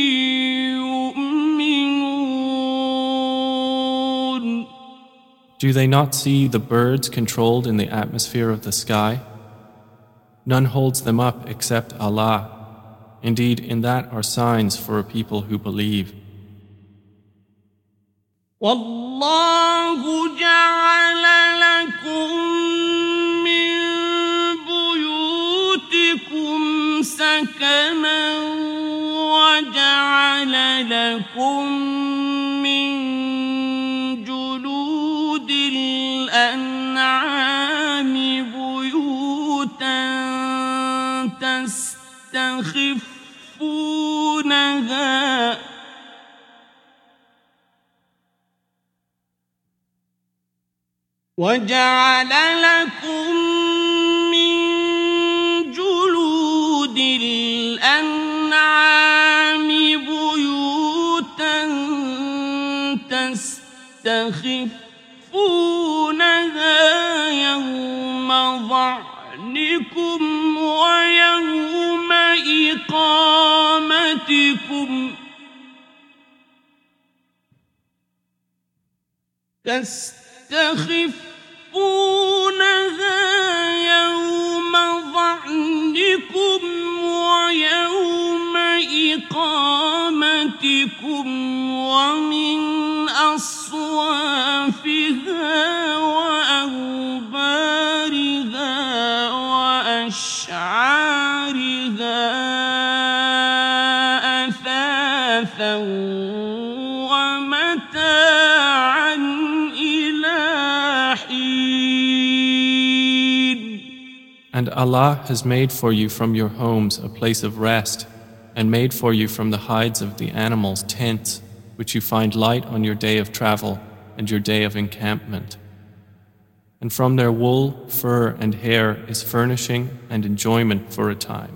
يؤمنون. Do they not see the birds controlled in the atmosphere of the sky? None holds them up except Allah. Indeed, in that are signs for a people who believe. وَاللَّهُ جَعَلَ لَكُم مِّن بُيُوتِكُمْ سَكَنًا وَجَعَلَ لَكُم مِّن جُلُودِ الْأَنْعَامِ بُيُوتًا تستخفونها وجعل لكم من جلود الأنعام بيوتا تستخفونها يوم ظعنكم ويوم إقامتكم تستخفونها يوم ظعنكم ويوم إقامتكم ومن أصوافها وأوبارها وأشعارها أثاثا ومتاعا إلى حين. And Allah has made for you from your homes a place of rest, and made for you from the hides of the animals tents, which you find light on your day of travel, and your day of encampment. And from their wool, fur, and hair is furnishing and enjoyment for a time.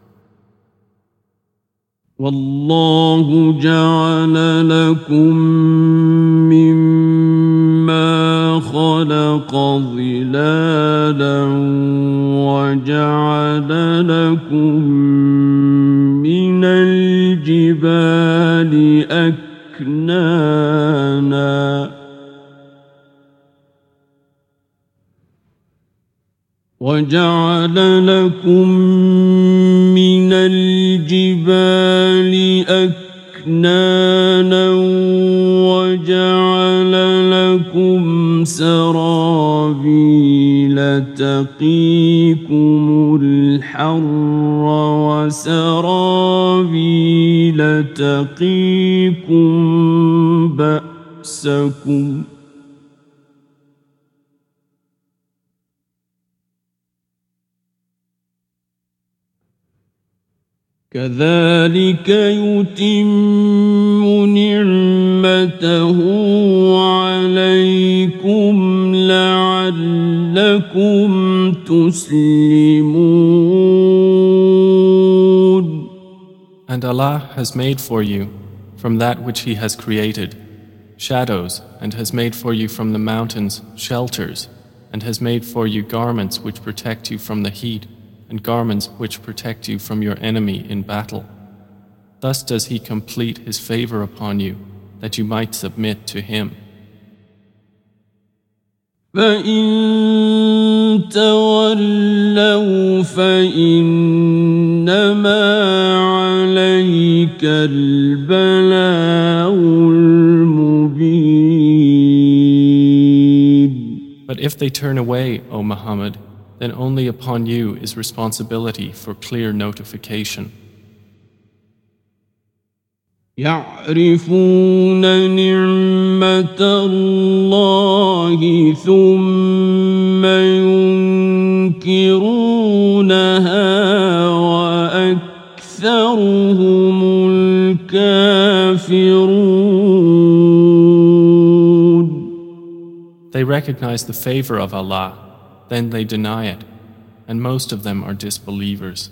والله جعل لكم مما خلق ظلالا وجعل لكم من الجبال أكنانا وجعل لكم من الجبال أكنانا وجعل لكم سرابيل تقيكم الحر وسرابيل تقيكم بأسكم كذلك يتم نعمته عليكم لعلكم تسلمون. And Allah has made for you from that which He has created shadows, and has made for you from the mountains shelters, and has made for you garments which protect you from the heat, and garments which protect you from your enemy in battle. Thus does He complete His favor upon you, that you might submit to Him. فَإِن تَوَلَّوْا فَإِنَّمَا عَلَيْكَ الْبَلَاغُ الْمُبِينُ. But if they turn away, O Muhammad, then only upon you is responsibility for clear notification. يعرفون نعمة الله ثم ينكرونها وأكثرهم الكافرون. They recognize the favor of Allah, then they deny it, and most of them are disbelievers.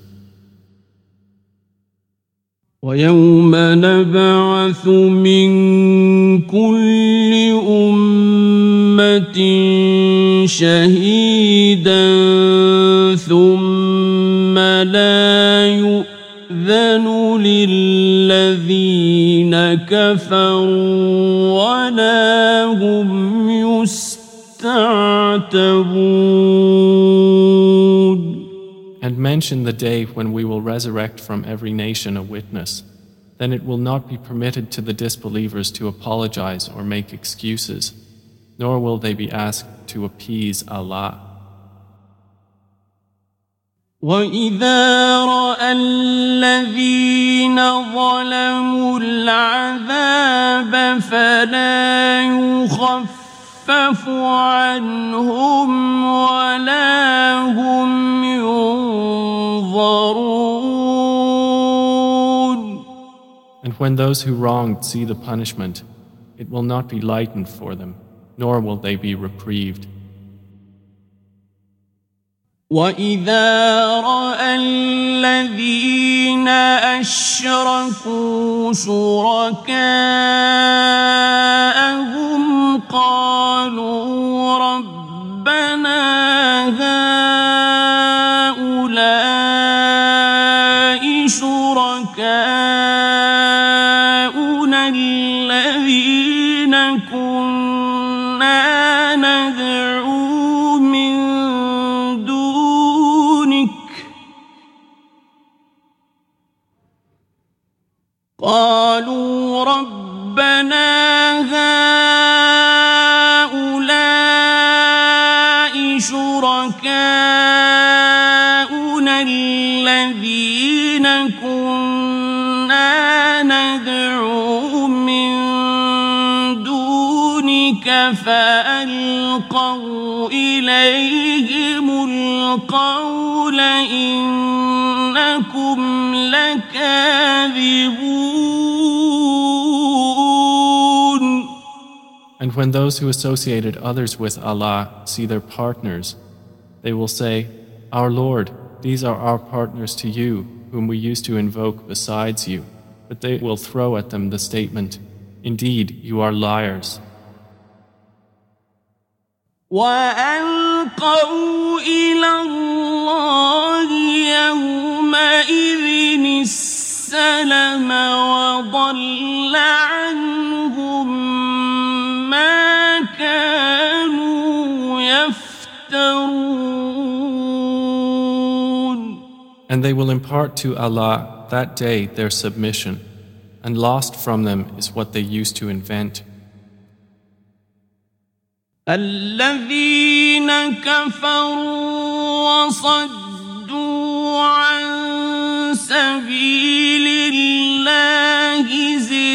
وَيَوْمَ نَبْعَثُ مِنْ كُلِّ أُمَّةٍ شَهِيدًا ثُمَّ لَا يُؤْذَنُ لِلَّذِينَ كَفَرُوا وَلَا هُمْ يُسْتَعْتَبُونَ. And mention the day when we will resurrect from every nation a witness. Then it will not be permitted to the disbelievers to apologize or make excuses, nor will they be asked to appease Allah. وَإِذَا رَأَى الَّذِينَ ظَلَمُوا الْعَذَابَ فَلَا يُخَفَّفُ عَنْهُمْ وَلَا هُمْ يُنظَرُونَ. And when those who wronged see the punishment, it will not be lightened for them, nor will they be reprieved. وَإِذَا رَأَى الَّذِينَ أَشْرَكُوا شُرَكَاءَهُمْ قَالُوا رَبَّنَا هَؤُلَاءِ شُرَكَاؤُنَا الَّذِينَ كُنَّا نَدْعُو مِن دُونِكَ قالوا ربنا هؤلاء شركاؤنا الذين كنا ندعو من دونك فألقوا إليهم القول إنكم لكاذبون. And when those who associated others with Allah see their partners, they will say, Our Lord, these are our partners to you, whom we used to invoke besides you. But they will throw at them the statement, Indeed, you are liars. وألقوا إلى الله يومئذ السلم وضل عنهم ما كانوا يفترون. And they will impart to Allah that day their submission, and lost from them is what they used to invent. الذين كفروا وصدوا عن سبيل الله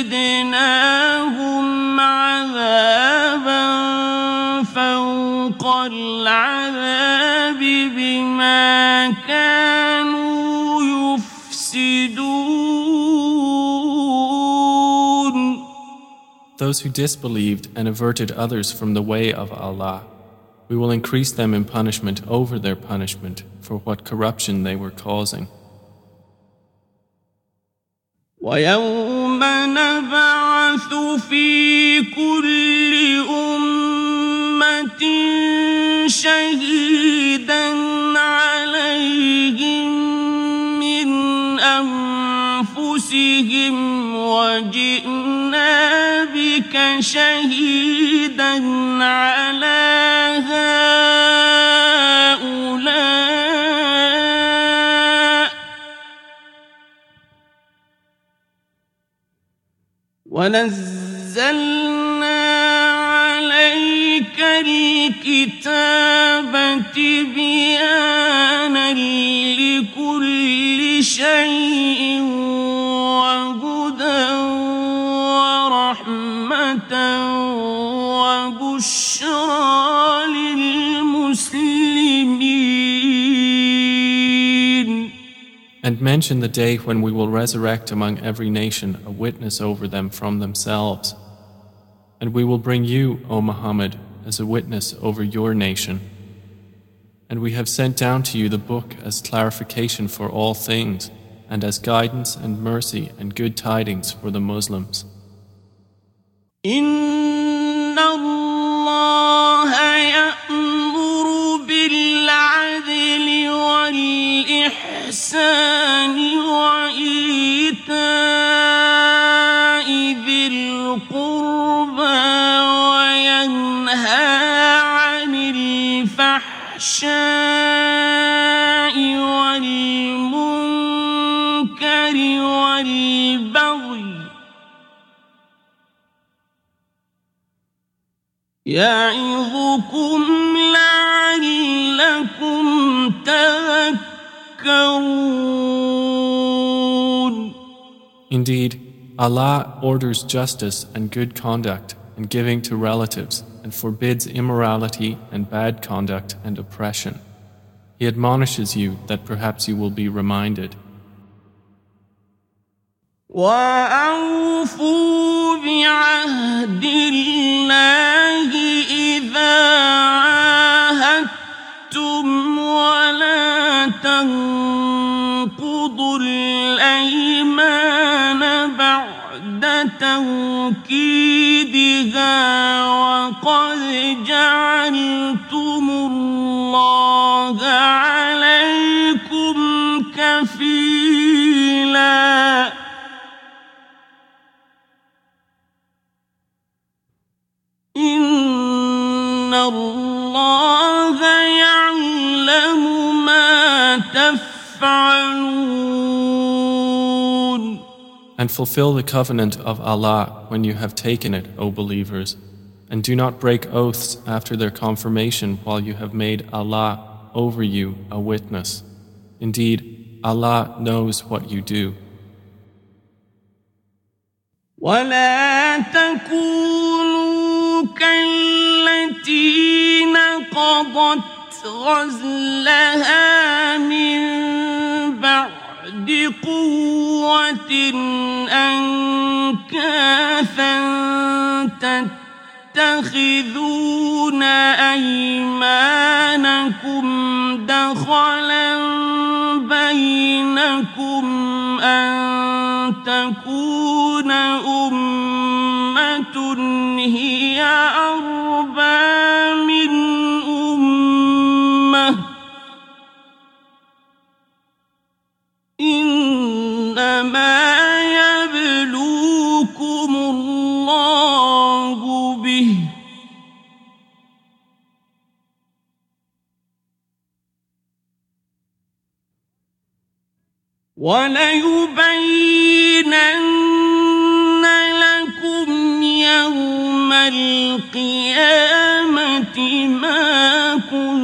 زدناهم عذابا فوق العذاب بما كانوا يفسدون. Those who disbelieved and averted others from the way of Allah, we will increase them in punishment over their punishment for what corruption they were causing. وَيَوْمَ نَبْعَثُ فِي كُلِّ أُمَّةٍ شَهِيدًا عَلَيْهِمْ مِنْ أَنفُسِهِمْ وَجِئْنَا بِكَ شَهِيدًا عَلَى هَؤُلَاءِ وَنَزَّلْنَا عَلَيْكَ الْكِتَابَ تِبْيَانًا لِكُلِّ شَيْءٍ وَهُدًى وَرَحْمَةً وَبُشْرَى لِلْمُسْلِمِينَ. And mention the day when we will resurrect among every nation a witness over them from themselves. And we will bring you, O Muhammad, as a witness over your nation. And we have sent down to you the book as clarification for all things, and as guidance and mercy and good tidings for the Muslims. إِنَّ اللَّهَ يَأْمُرُ بِالْعَدْلِ وَالْإِحْسَانِ وَإِيتَاءِ ذِي الْقُرْبَى وَيَنْهَى عَنِ الْفَحْشَاءِ وَالْمُنكَرِ وَالْبَغْيِ يَعِظُكُمْ لَعَلَّكُمْ تَذَكَّرُونَ. Indeed, Allah orders justice and good conduct and giving to relatives, and forbids immorality and bad conduct and oppression. He admonishes you that perhaps you will be reminded. وَأَوْفُوا بِعَهْدِ اللَّهِ إِذَا عَاهَدتُّمْ وَلَا تَنقُضُوا الْأَيْمَانَ بَعْدَ تَوْكِيدِهَا وَقَدْ جَعَلْتُمُ اللَّهَ عَلَيْكُمْ كَفِيلًا. إِنَّ اللَّهَ يَعْلَمُ مَا تَفْعَلُونَ. And fulfill the covenant of Allah when you have taken it, O believers, and do not break oaths after their confirmation while you have made Allah over you a witness. Indeed, Allah knows what you do. وَلَا تَكُونُوا كَالَّتِي نَقَضَتْ غَزْلَهَا مِنْ بَعْدِ قُوَّةٍ أَنْكَاثًا تتخذون أيمانكم دخلا بينكم أن تكون أمة هي أربى من أمة إنما يبلوكم الله به وليبينن لكم يوم القيامة ما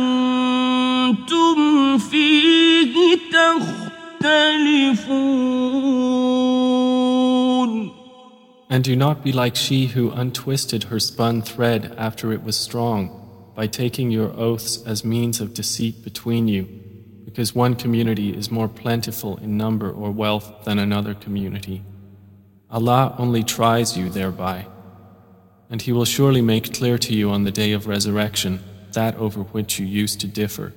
كنتم فيه تختلفون. And do not be like she who untwisted her spun thread after it was strong, by taking your oaths as means of deceit between you, because one community is more plentiful in number or wealth than another community. Allah only tries you thereby, and He will surely make clear to you on the day of resurrection that over which you used to differ.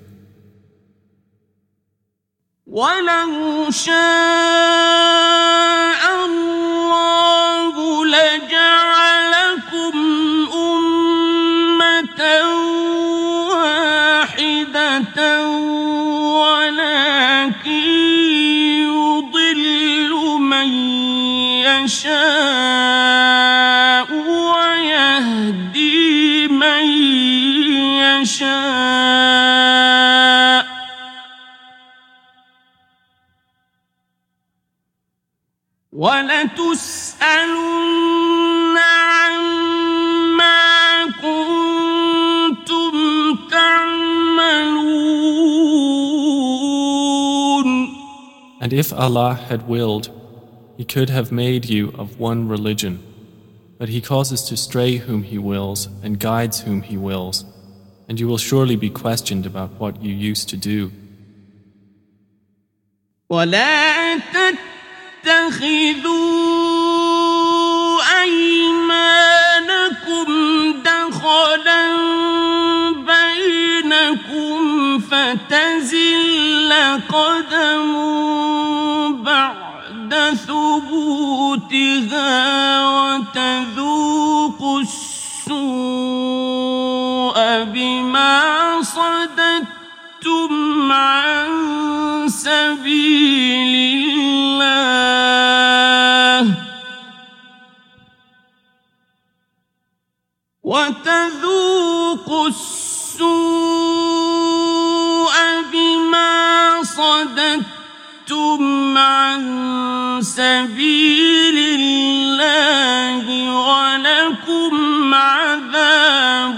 وَلَوْ شَاءَ اللَّهُ لَجَعَلَكُمْ أُمَّةً وَاحِدَةً ولكن يضل من يشاء ويهدي من يشاء ولتسألن عما كنتم تعملون. And if Allah had willed, He could have made you of one religion, but He causes to stray whom He wills and guides whom He wills, and you will surely be questioned about what you used to do. ولا تتخذوا أيمانكم دخلا بينكم فتزل قدم بعد ثبوتها وتذوقوا السوء بما صددتم عن سبيل الله وتذوقوا السوء بما صددتم عن سبيل الله ولكم عذاب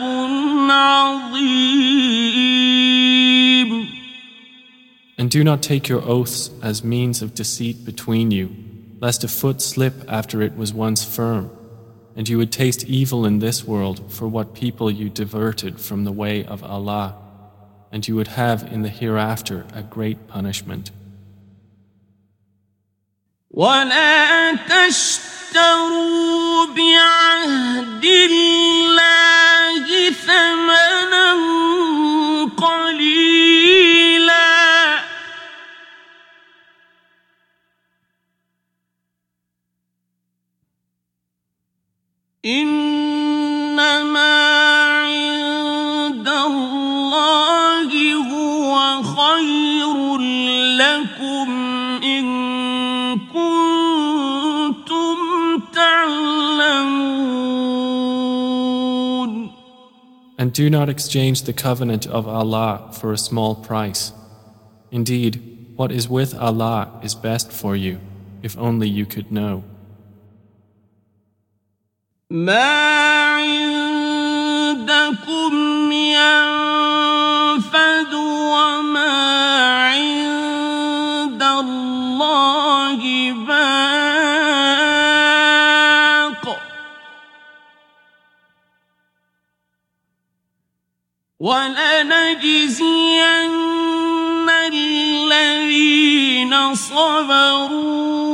عظيم. And do not take your oaths as means of deceit between you, lest a foot slip after it was once firm, and you would taste evil in this world for what people you diverted from the way of Allah, and you would have in the hereafter a great punishment. ولا تشتروا بعهد الله ثمنا قليلا إنما عند الله هو خير لكم إن كنتم تعلمون. And do not exchange the covenant of Allah for a small price. Indeed, what is with Allah is best for you, if only you could know. ما عندكم ينفد وما عند الله باق ولنجزين الذين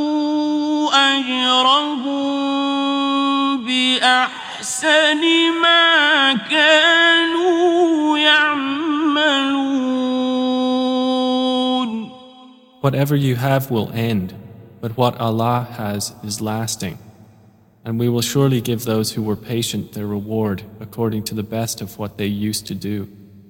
صبروا أجرهم بأحسن ما كانوا يعملون. Whatever you have will end, but what Allah has is lasting. And we will surely give those who were patient their reward according to the best of what they used to do.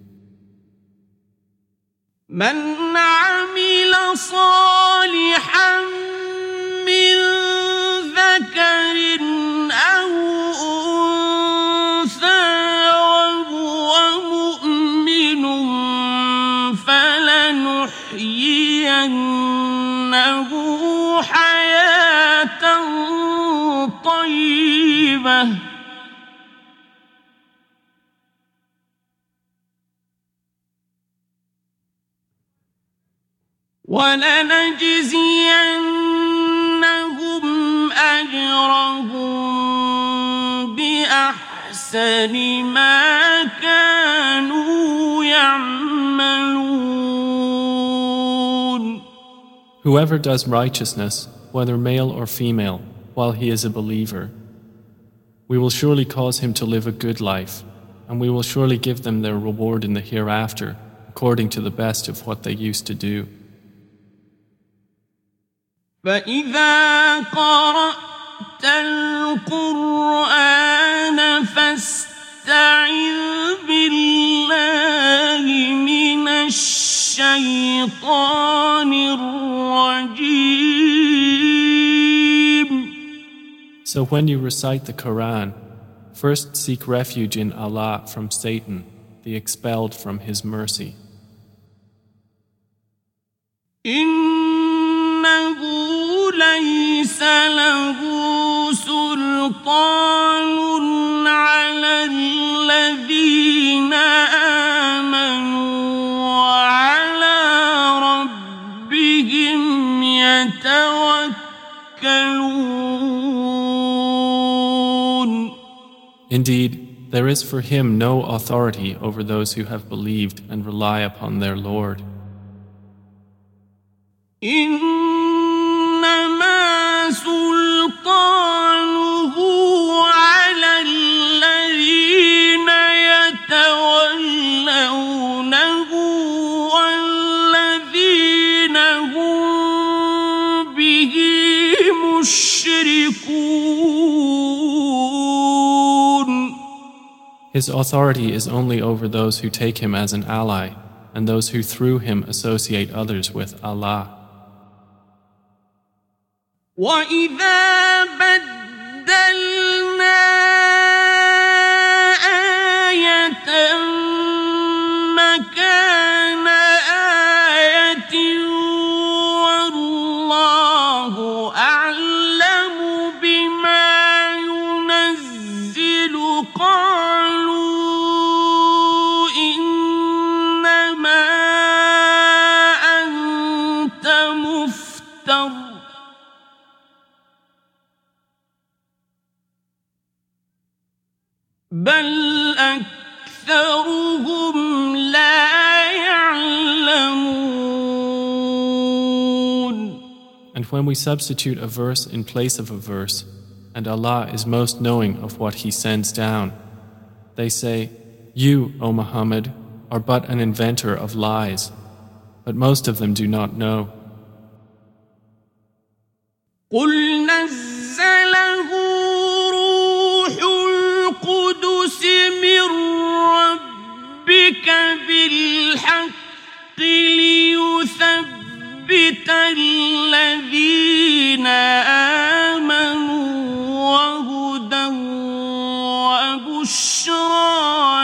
من عمل صالحا من ذكر أو أنثى وهو مؤمن فلنحيينه حياة طيبة ولنجزينهم أجرهم بأحسن ما كانوا يعملون. Whoever does righteousness, whether male or female, while he is a believer, we will surely cause him to live a good life, and we will surely give them their reward in the hereafter, according to the best of what they used to do. فإذا قرأت القرآن فاستعذ بالله من الشيطان الرجيم. So when you recite the Quran, first seek refuge in Allah from Satan, the expelled from His mercy. إنه ليس له سلطان على الذين آمنوا وعلى ربهم يتوكلون. Indeed, there is for him no authority over those who have believed and rely upon their Lord. إنما سلطانه على الذين يتولونه والذين هم به مشركون. His authority is only over those who take him as an ally and those who through him associate others with Allah. وَإِذَا بَدَّلْنَا آيَةً مَكَانَ آيَةٍ وَاللَّهُ أَعْلَمُ بِمَا يُنَزِّلُ قَالُوا إِنَّمَا أَنتَ مُفْتَرٍ بل أكثرهم لا يعلمون. And when we substitute a verse in place of a verse, and Allah is most knowing of what He sends down, they say, "You, O Muhammad, are but an inventor of lies," but most of them do not know. قل نزله روح القدس من ربك بالحق ليثبت الذين آمنوا وهدى وبشرى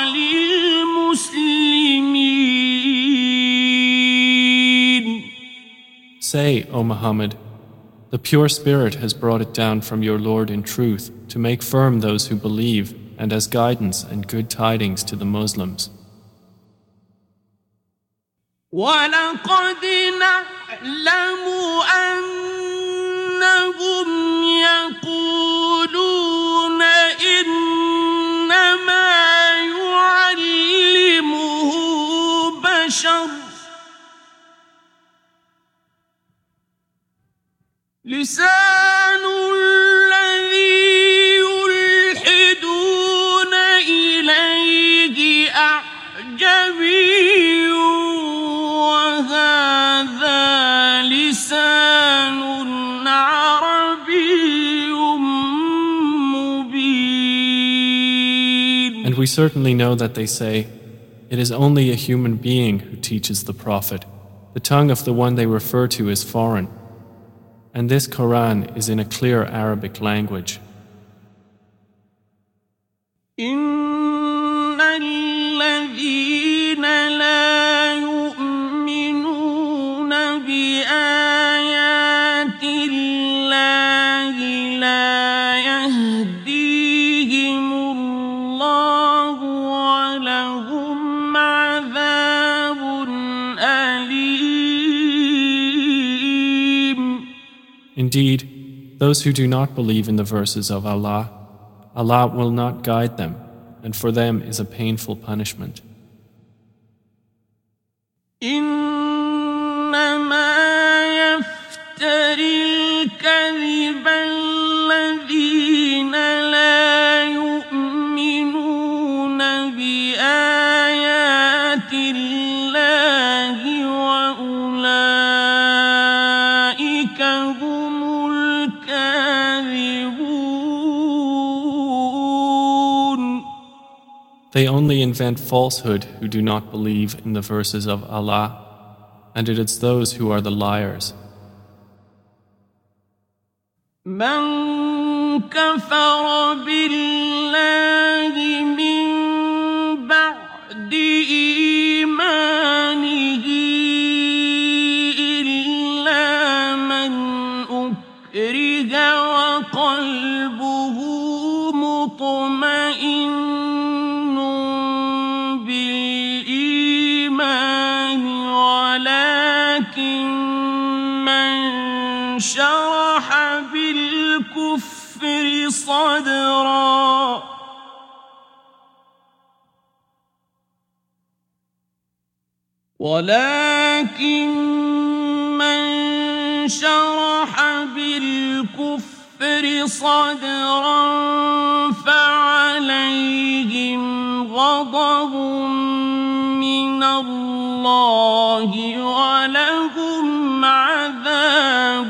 للمسلمين. Say, O Muhammad, the pure Spirit has brought it down from your Lord in truth to make firm those who believe and as guidance and good tidings to the Muslims. وَلَقَدْ نَعْلَمُ أَنَّهُمْ يَقُولُونَ إِنَّمَا يُعَلِّمُهُ بَشَرٌ لسان الذي يلحدون إليه we certainly know that they say, "It is only a human being who teaches the Prophet. The tongue of the one they refer to is foreign." And this Quran is in a clear Arabic language. إن الذين لا يؤمنون بآيات الله لا يهديهم الله ولهم عذاب أليم. Indeed, those who do not believe in the verses of Allah, Allah will not guide them, and for them is a painful punishment. إنما يفتري الكذب الذين لا يؤمنون بآيات الله وأولئك هم الكاذبون. They only invent falsehood who do not believe in the verses of Allah, and it is those who are the liars. من كفر بالله من بعد إيمانه إلا من أكره وقلبه مطمئن بالإيمان ولكن من شرح بالكفر صدرا فعليهم غضب من الله ولهم عذاب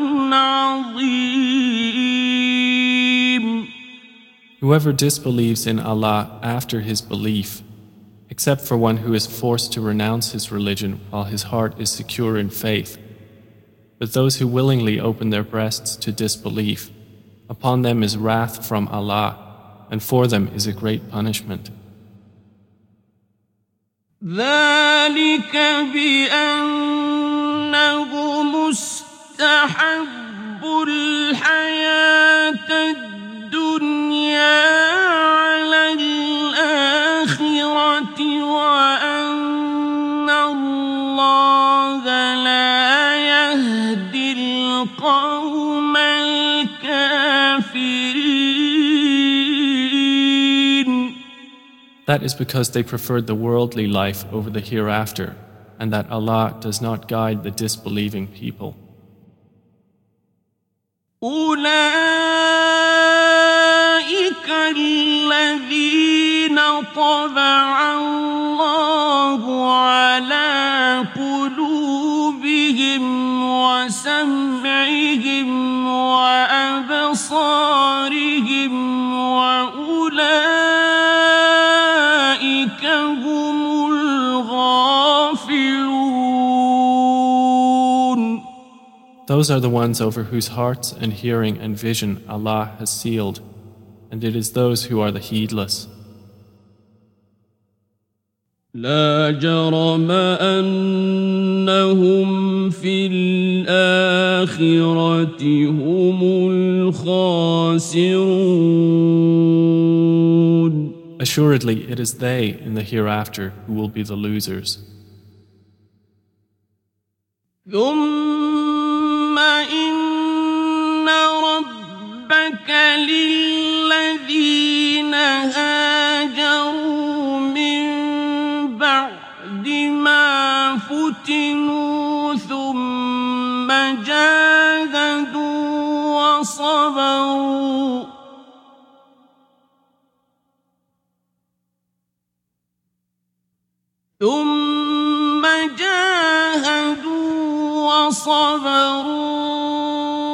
عظيم. Whoever disbelieves in Allah after his belief, except for one who is forced to renounce his religion while his heart is secure in faith, but those who willingly open their breasts to disbelief, upon them is wrath from Allah, and for them is a great punishment. ذلك بأنهم استحبوا الحياة الدنيا على الآخرة وأن الله لا يهدي القوم الكافرين. That is because they preferred the worldly life over the hereafter, and that Allah does not guide the disbelieving people. أولئك الذين طبع الله على قلوبهم وسمعهم وأبصارهم وأولئك هم الغافلون. Those are the ones over whose hearts and hearing and vision Allah has sealed, and it is those who are the heedless. لا جرم أنهم في الآخرة هم الخاسرون. Assuredly, it is they in the hereafter who will be the losers. ثم إن ربك للذين هاجروا من بعد ما فتنوا ثم جاهدوا وصبروا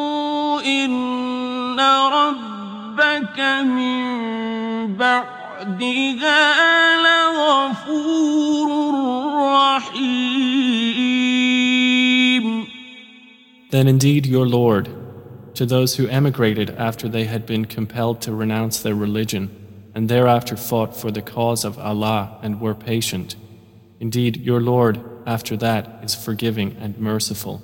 إن ربك من بعدها لغفور رحيم. Then indeed your Lord, to those who emigrated after they had been compelled to renounce their religion, and thereafter fought for the cause of Allah and were patient, indeed your Lord after that is forgiving and merciful.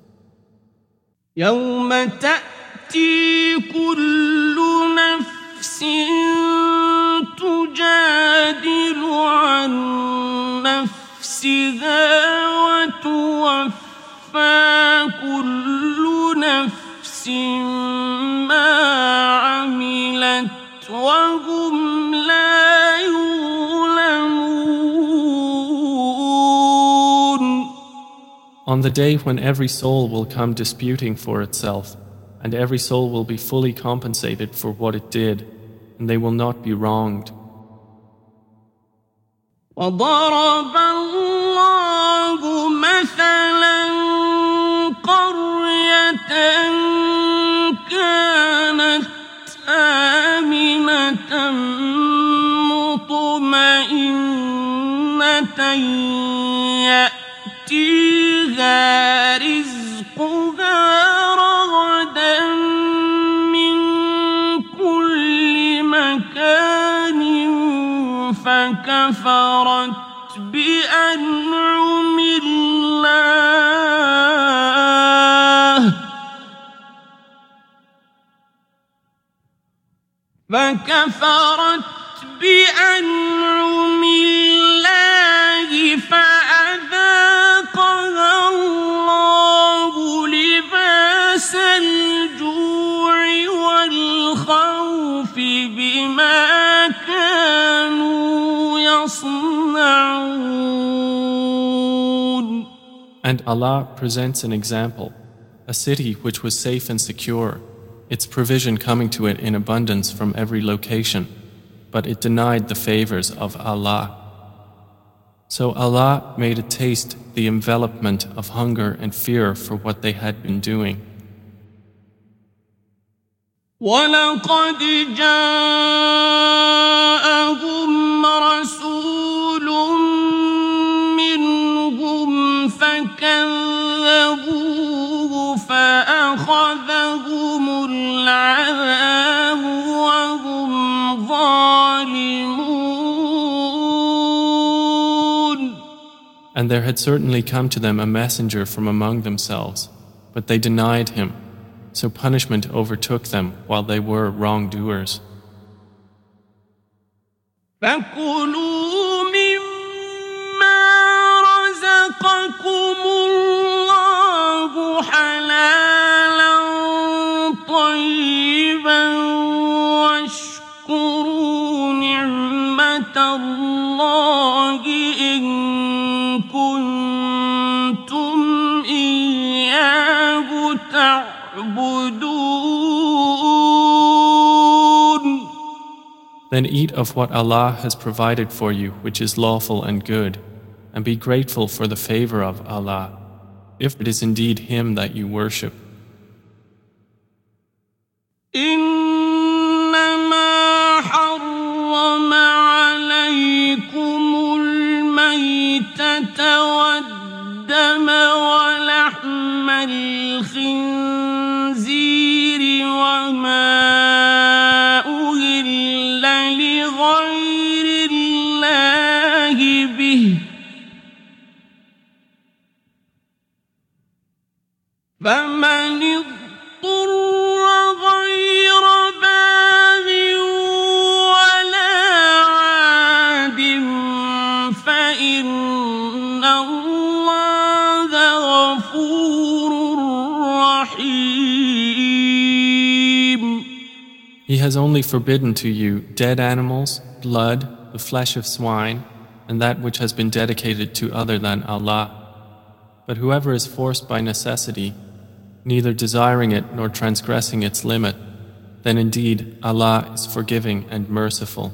يوم تأتي كل نفس تجادل عن نفسها وتوفى كل نفس ما عملت وهم لا يظلمون. On the day when every soul will come disputing for itself, and every soul will be fully compensated for what it did, and they will not be wronged. وضرب الله مثلا قرية كانت آمنة مطمئنة يأتيها رزقها رغدا من كل مكان فكفرت بأنعم الله فأذاقها الله لباس الجوع والخوف بما كانوا يصنعون. And Allah presents an example, a city which was safe and secure, its provision coming to it in abundance from every location, but it denied the favors of Allah. So Allah made it taste the envelopment of hunger and fear for what they had been doing. وَلَقَدْ جَاءَهُمْ رَسُولٌ مِّنْهُمْ فَكَذَّبُوهُ فَأَخَذَهُمُ الْعَذَابُ وَهُمْ ظَالِمُونَ. And there had certainly come to them a messenger from among themselves, but they denied him, so punishment overtook them while they were wrongdoers. فَكُلُوا مِمَّا رَزَقَكُمُ اللَّهُ حَلَالًا طَيِّبًا وَاشْكُرُوا نِعْمَةَ اللَّهِ إِن كُنتُمْ إِيَّاهُ تَعْبُدُونَ. Then eat of what Allah has provided for you, which is lawful and good, and be grateful for the favor of Allah, if it is indeed Him that you worship. إنما حرم عليكم الميتة والدم ولحم الخنزير وما أهل لغير الله به فمن اضطر غير باغ ولا عاد فإن الله غفور رحيم. He has only forbidden to you dead animals, blood, the flesh of swine, and that which has been dedicated to other than Allah. But whoever is forced by necessity, neither desiring it nor transgressing its limit, then indeed Allah is forgiving and merciful.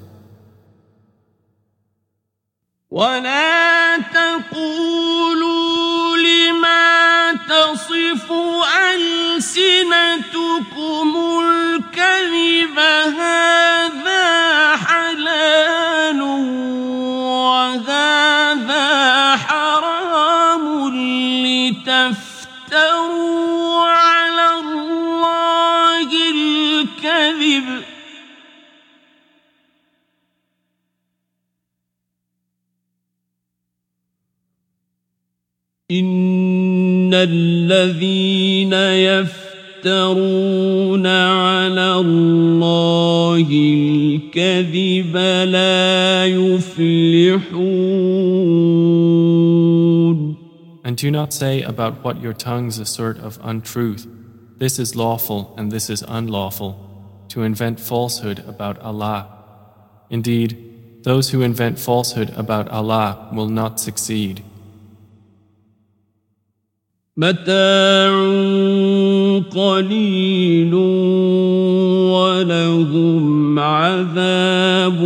ولا تقولوا لما تصف ألسنتكم الكذب هذا حلال لتفتروا على الله الكذب إن الذين يفترون على الله الكذب لا يفلحون. And do not say about what your tongues assert of untruth, this is lawful and this is unlawful, to invent falsehood about Allah. Indeed, those who invent falsehood about Allah will not succeed. متاع قليل ولهم عذاب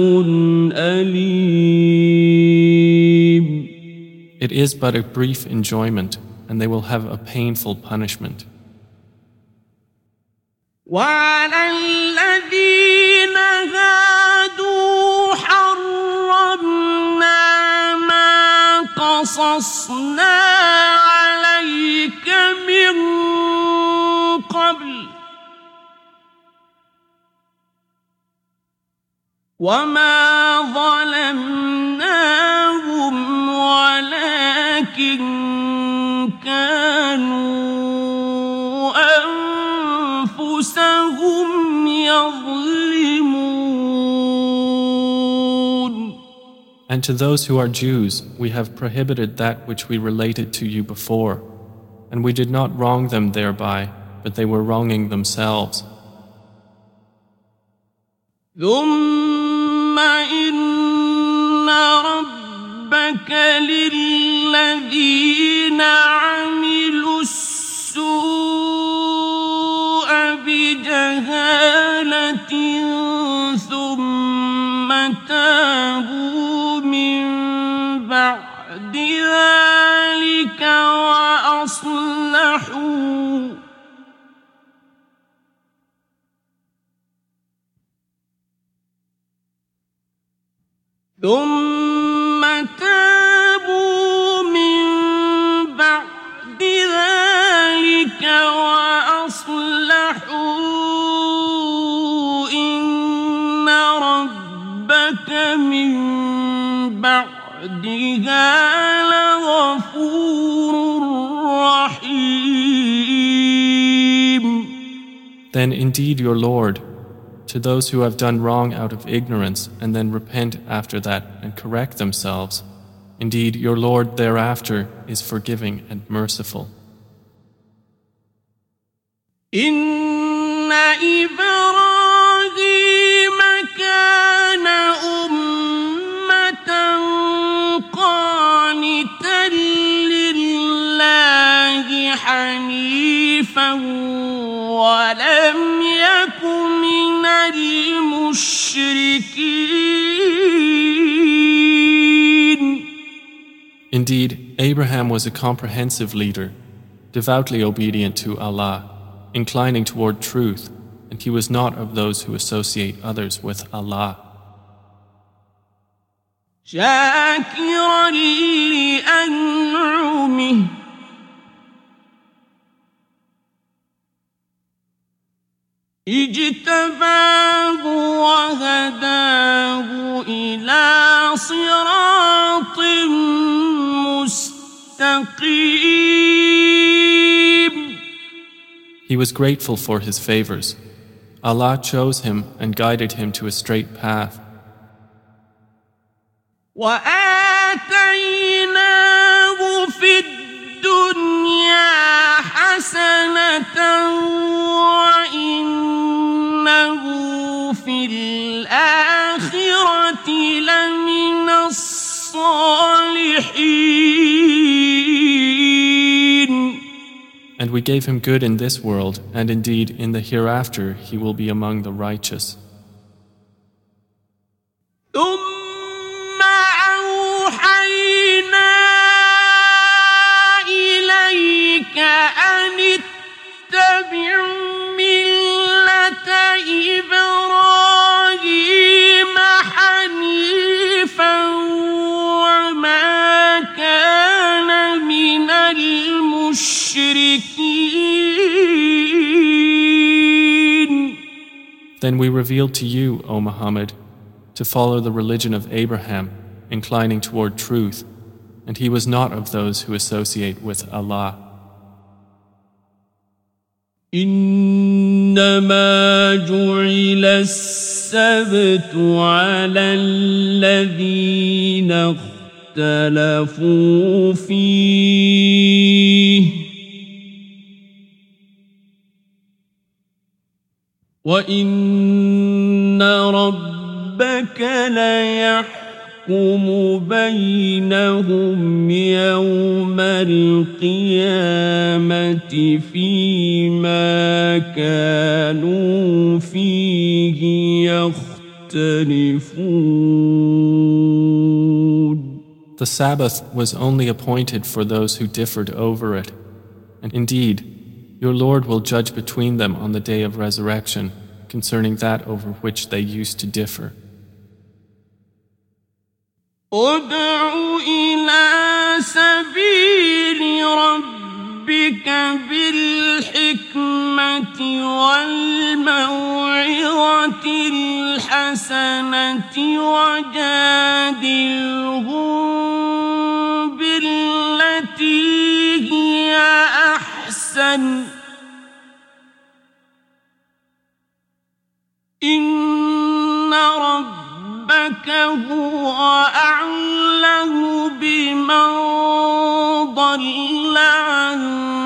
أليم. It is but a brief enjoyment, and they will have a painful punishment. وعلى الذين هادوا حرمنا ما قصصنا عليك من قبل وما ظلمناهم ولكن كانوا أنفسهم يظلمون. And to those who are Jews, we have prohibited that which we related to you before, and we did not wrong them thereby, but they were wronging themselves. ثم إن ربك للذين عملوا السوء بجهالة ثم تابوا من بعد ذلك وأصلحوا إن ربك من بعدها لغفور رحيم. Then indeed your Lord, to those who have done wrong out of ignorance and then repent after that and correct themselves, indeed your Lord thereafter is forgiving and merciful. إن إبراهيم كان أمة قانتا لله حنيفا ولم يك من المشركين. Indeed, Abraham was a comprehensive leader, devoutly obedient to Allah, inclining toward truth, and he was not of those who associate others with Allah. شاكرا لأنعمه اجتباه وهداه إلى صراط مستقيم. He was grateful for his favors. Allah chose him and guided him to a straight path. وآتيناه في الدنيا حسنة وإنه في الآخرة لمن الصالحين. And we gave him good in this world, and indeed in the hereafter he will be among the righteous. ثم أوحينا إليك أن اتبع ملة إبراهيم حنيفا وما كان من المشركين. Then we revealed to you, O Muhammad, to follow the religion of Abraham, inclining toward truth, and he was not of those who associate with Allah. إنما جعل السبت على الذين اختلفوا فيه وإن ربك ليحكم بينهم يوم القيامة فيما كانوا فيه يختلفون. The Sabbath was only appointed for those who differed over it, and indeed, your Lord will judge between them on the day of resurrection concerning that over which they used to differ. ادع إلى سبيل ربك بالحكمة والموعظة الحسنة وجادلهم بالتي هي أحسن إن ربك هو أعلم بمن ضل عن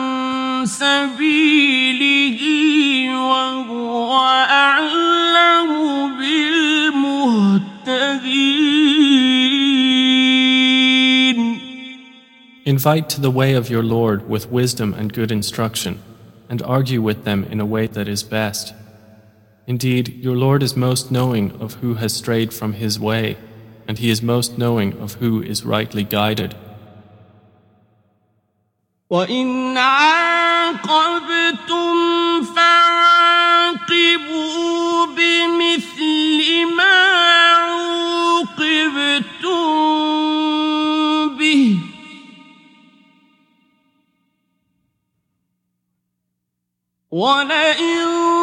سبيله وهو أعلم بالمهتدين. Invite to the way of your Lord with wisdom and good instruction, and argue with them in a way that is best. Indeed, your Lord is most knowing of who has strayed from his way, and he is most knowing of who is rightly guided. وَإِنْ عَاقَبْتُمْ فَعَاقِبُوا بِمِثْلِ مَا عُوقِبْتُمْ بِهِ وَلَئِنْ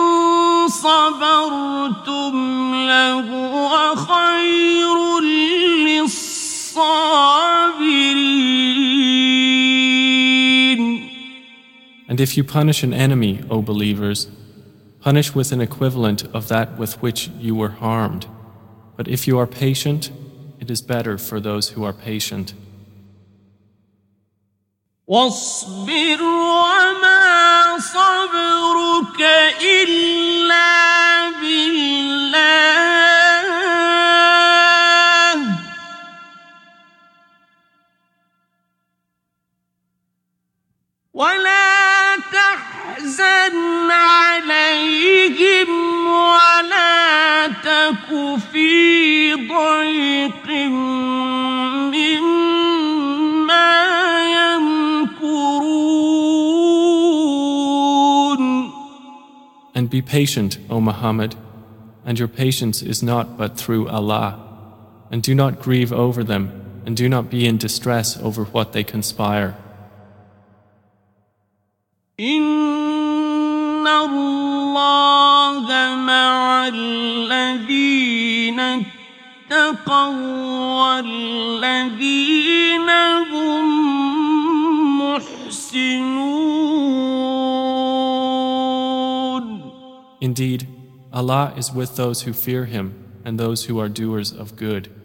صَبَرْتُمْ لَهُوَ خَيْرٌ لِلصَّابِرِينَ. And if you punish an enemy, O believers, punish with an equivalent of that with which you were harmed. But if you are patient, it is better for those who are patient. واصبر وما صبرك إلا بالله ولا تحزن عليهم ولا تك في ضيق مما يمكرون. And be patient, O Muhammad, and your patience is not but through Allah. And do not grieve over them, and do not be in distress over what they conspire. إن الله مع الذين اتقوا والذين هم محسنون. Indeed, Allah is with those who fear Him and those who are doers of good.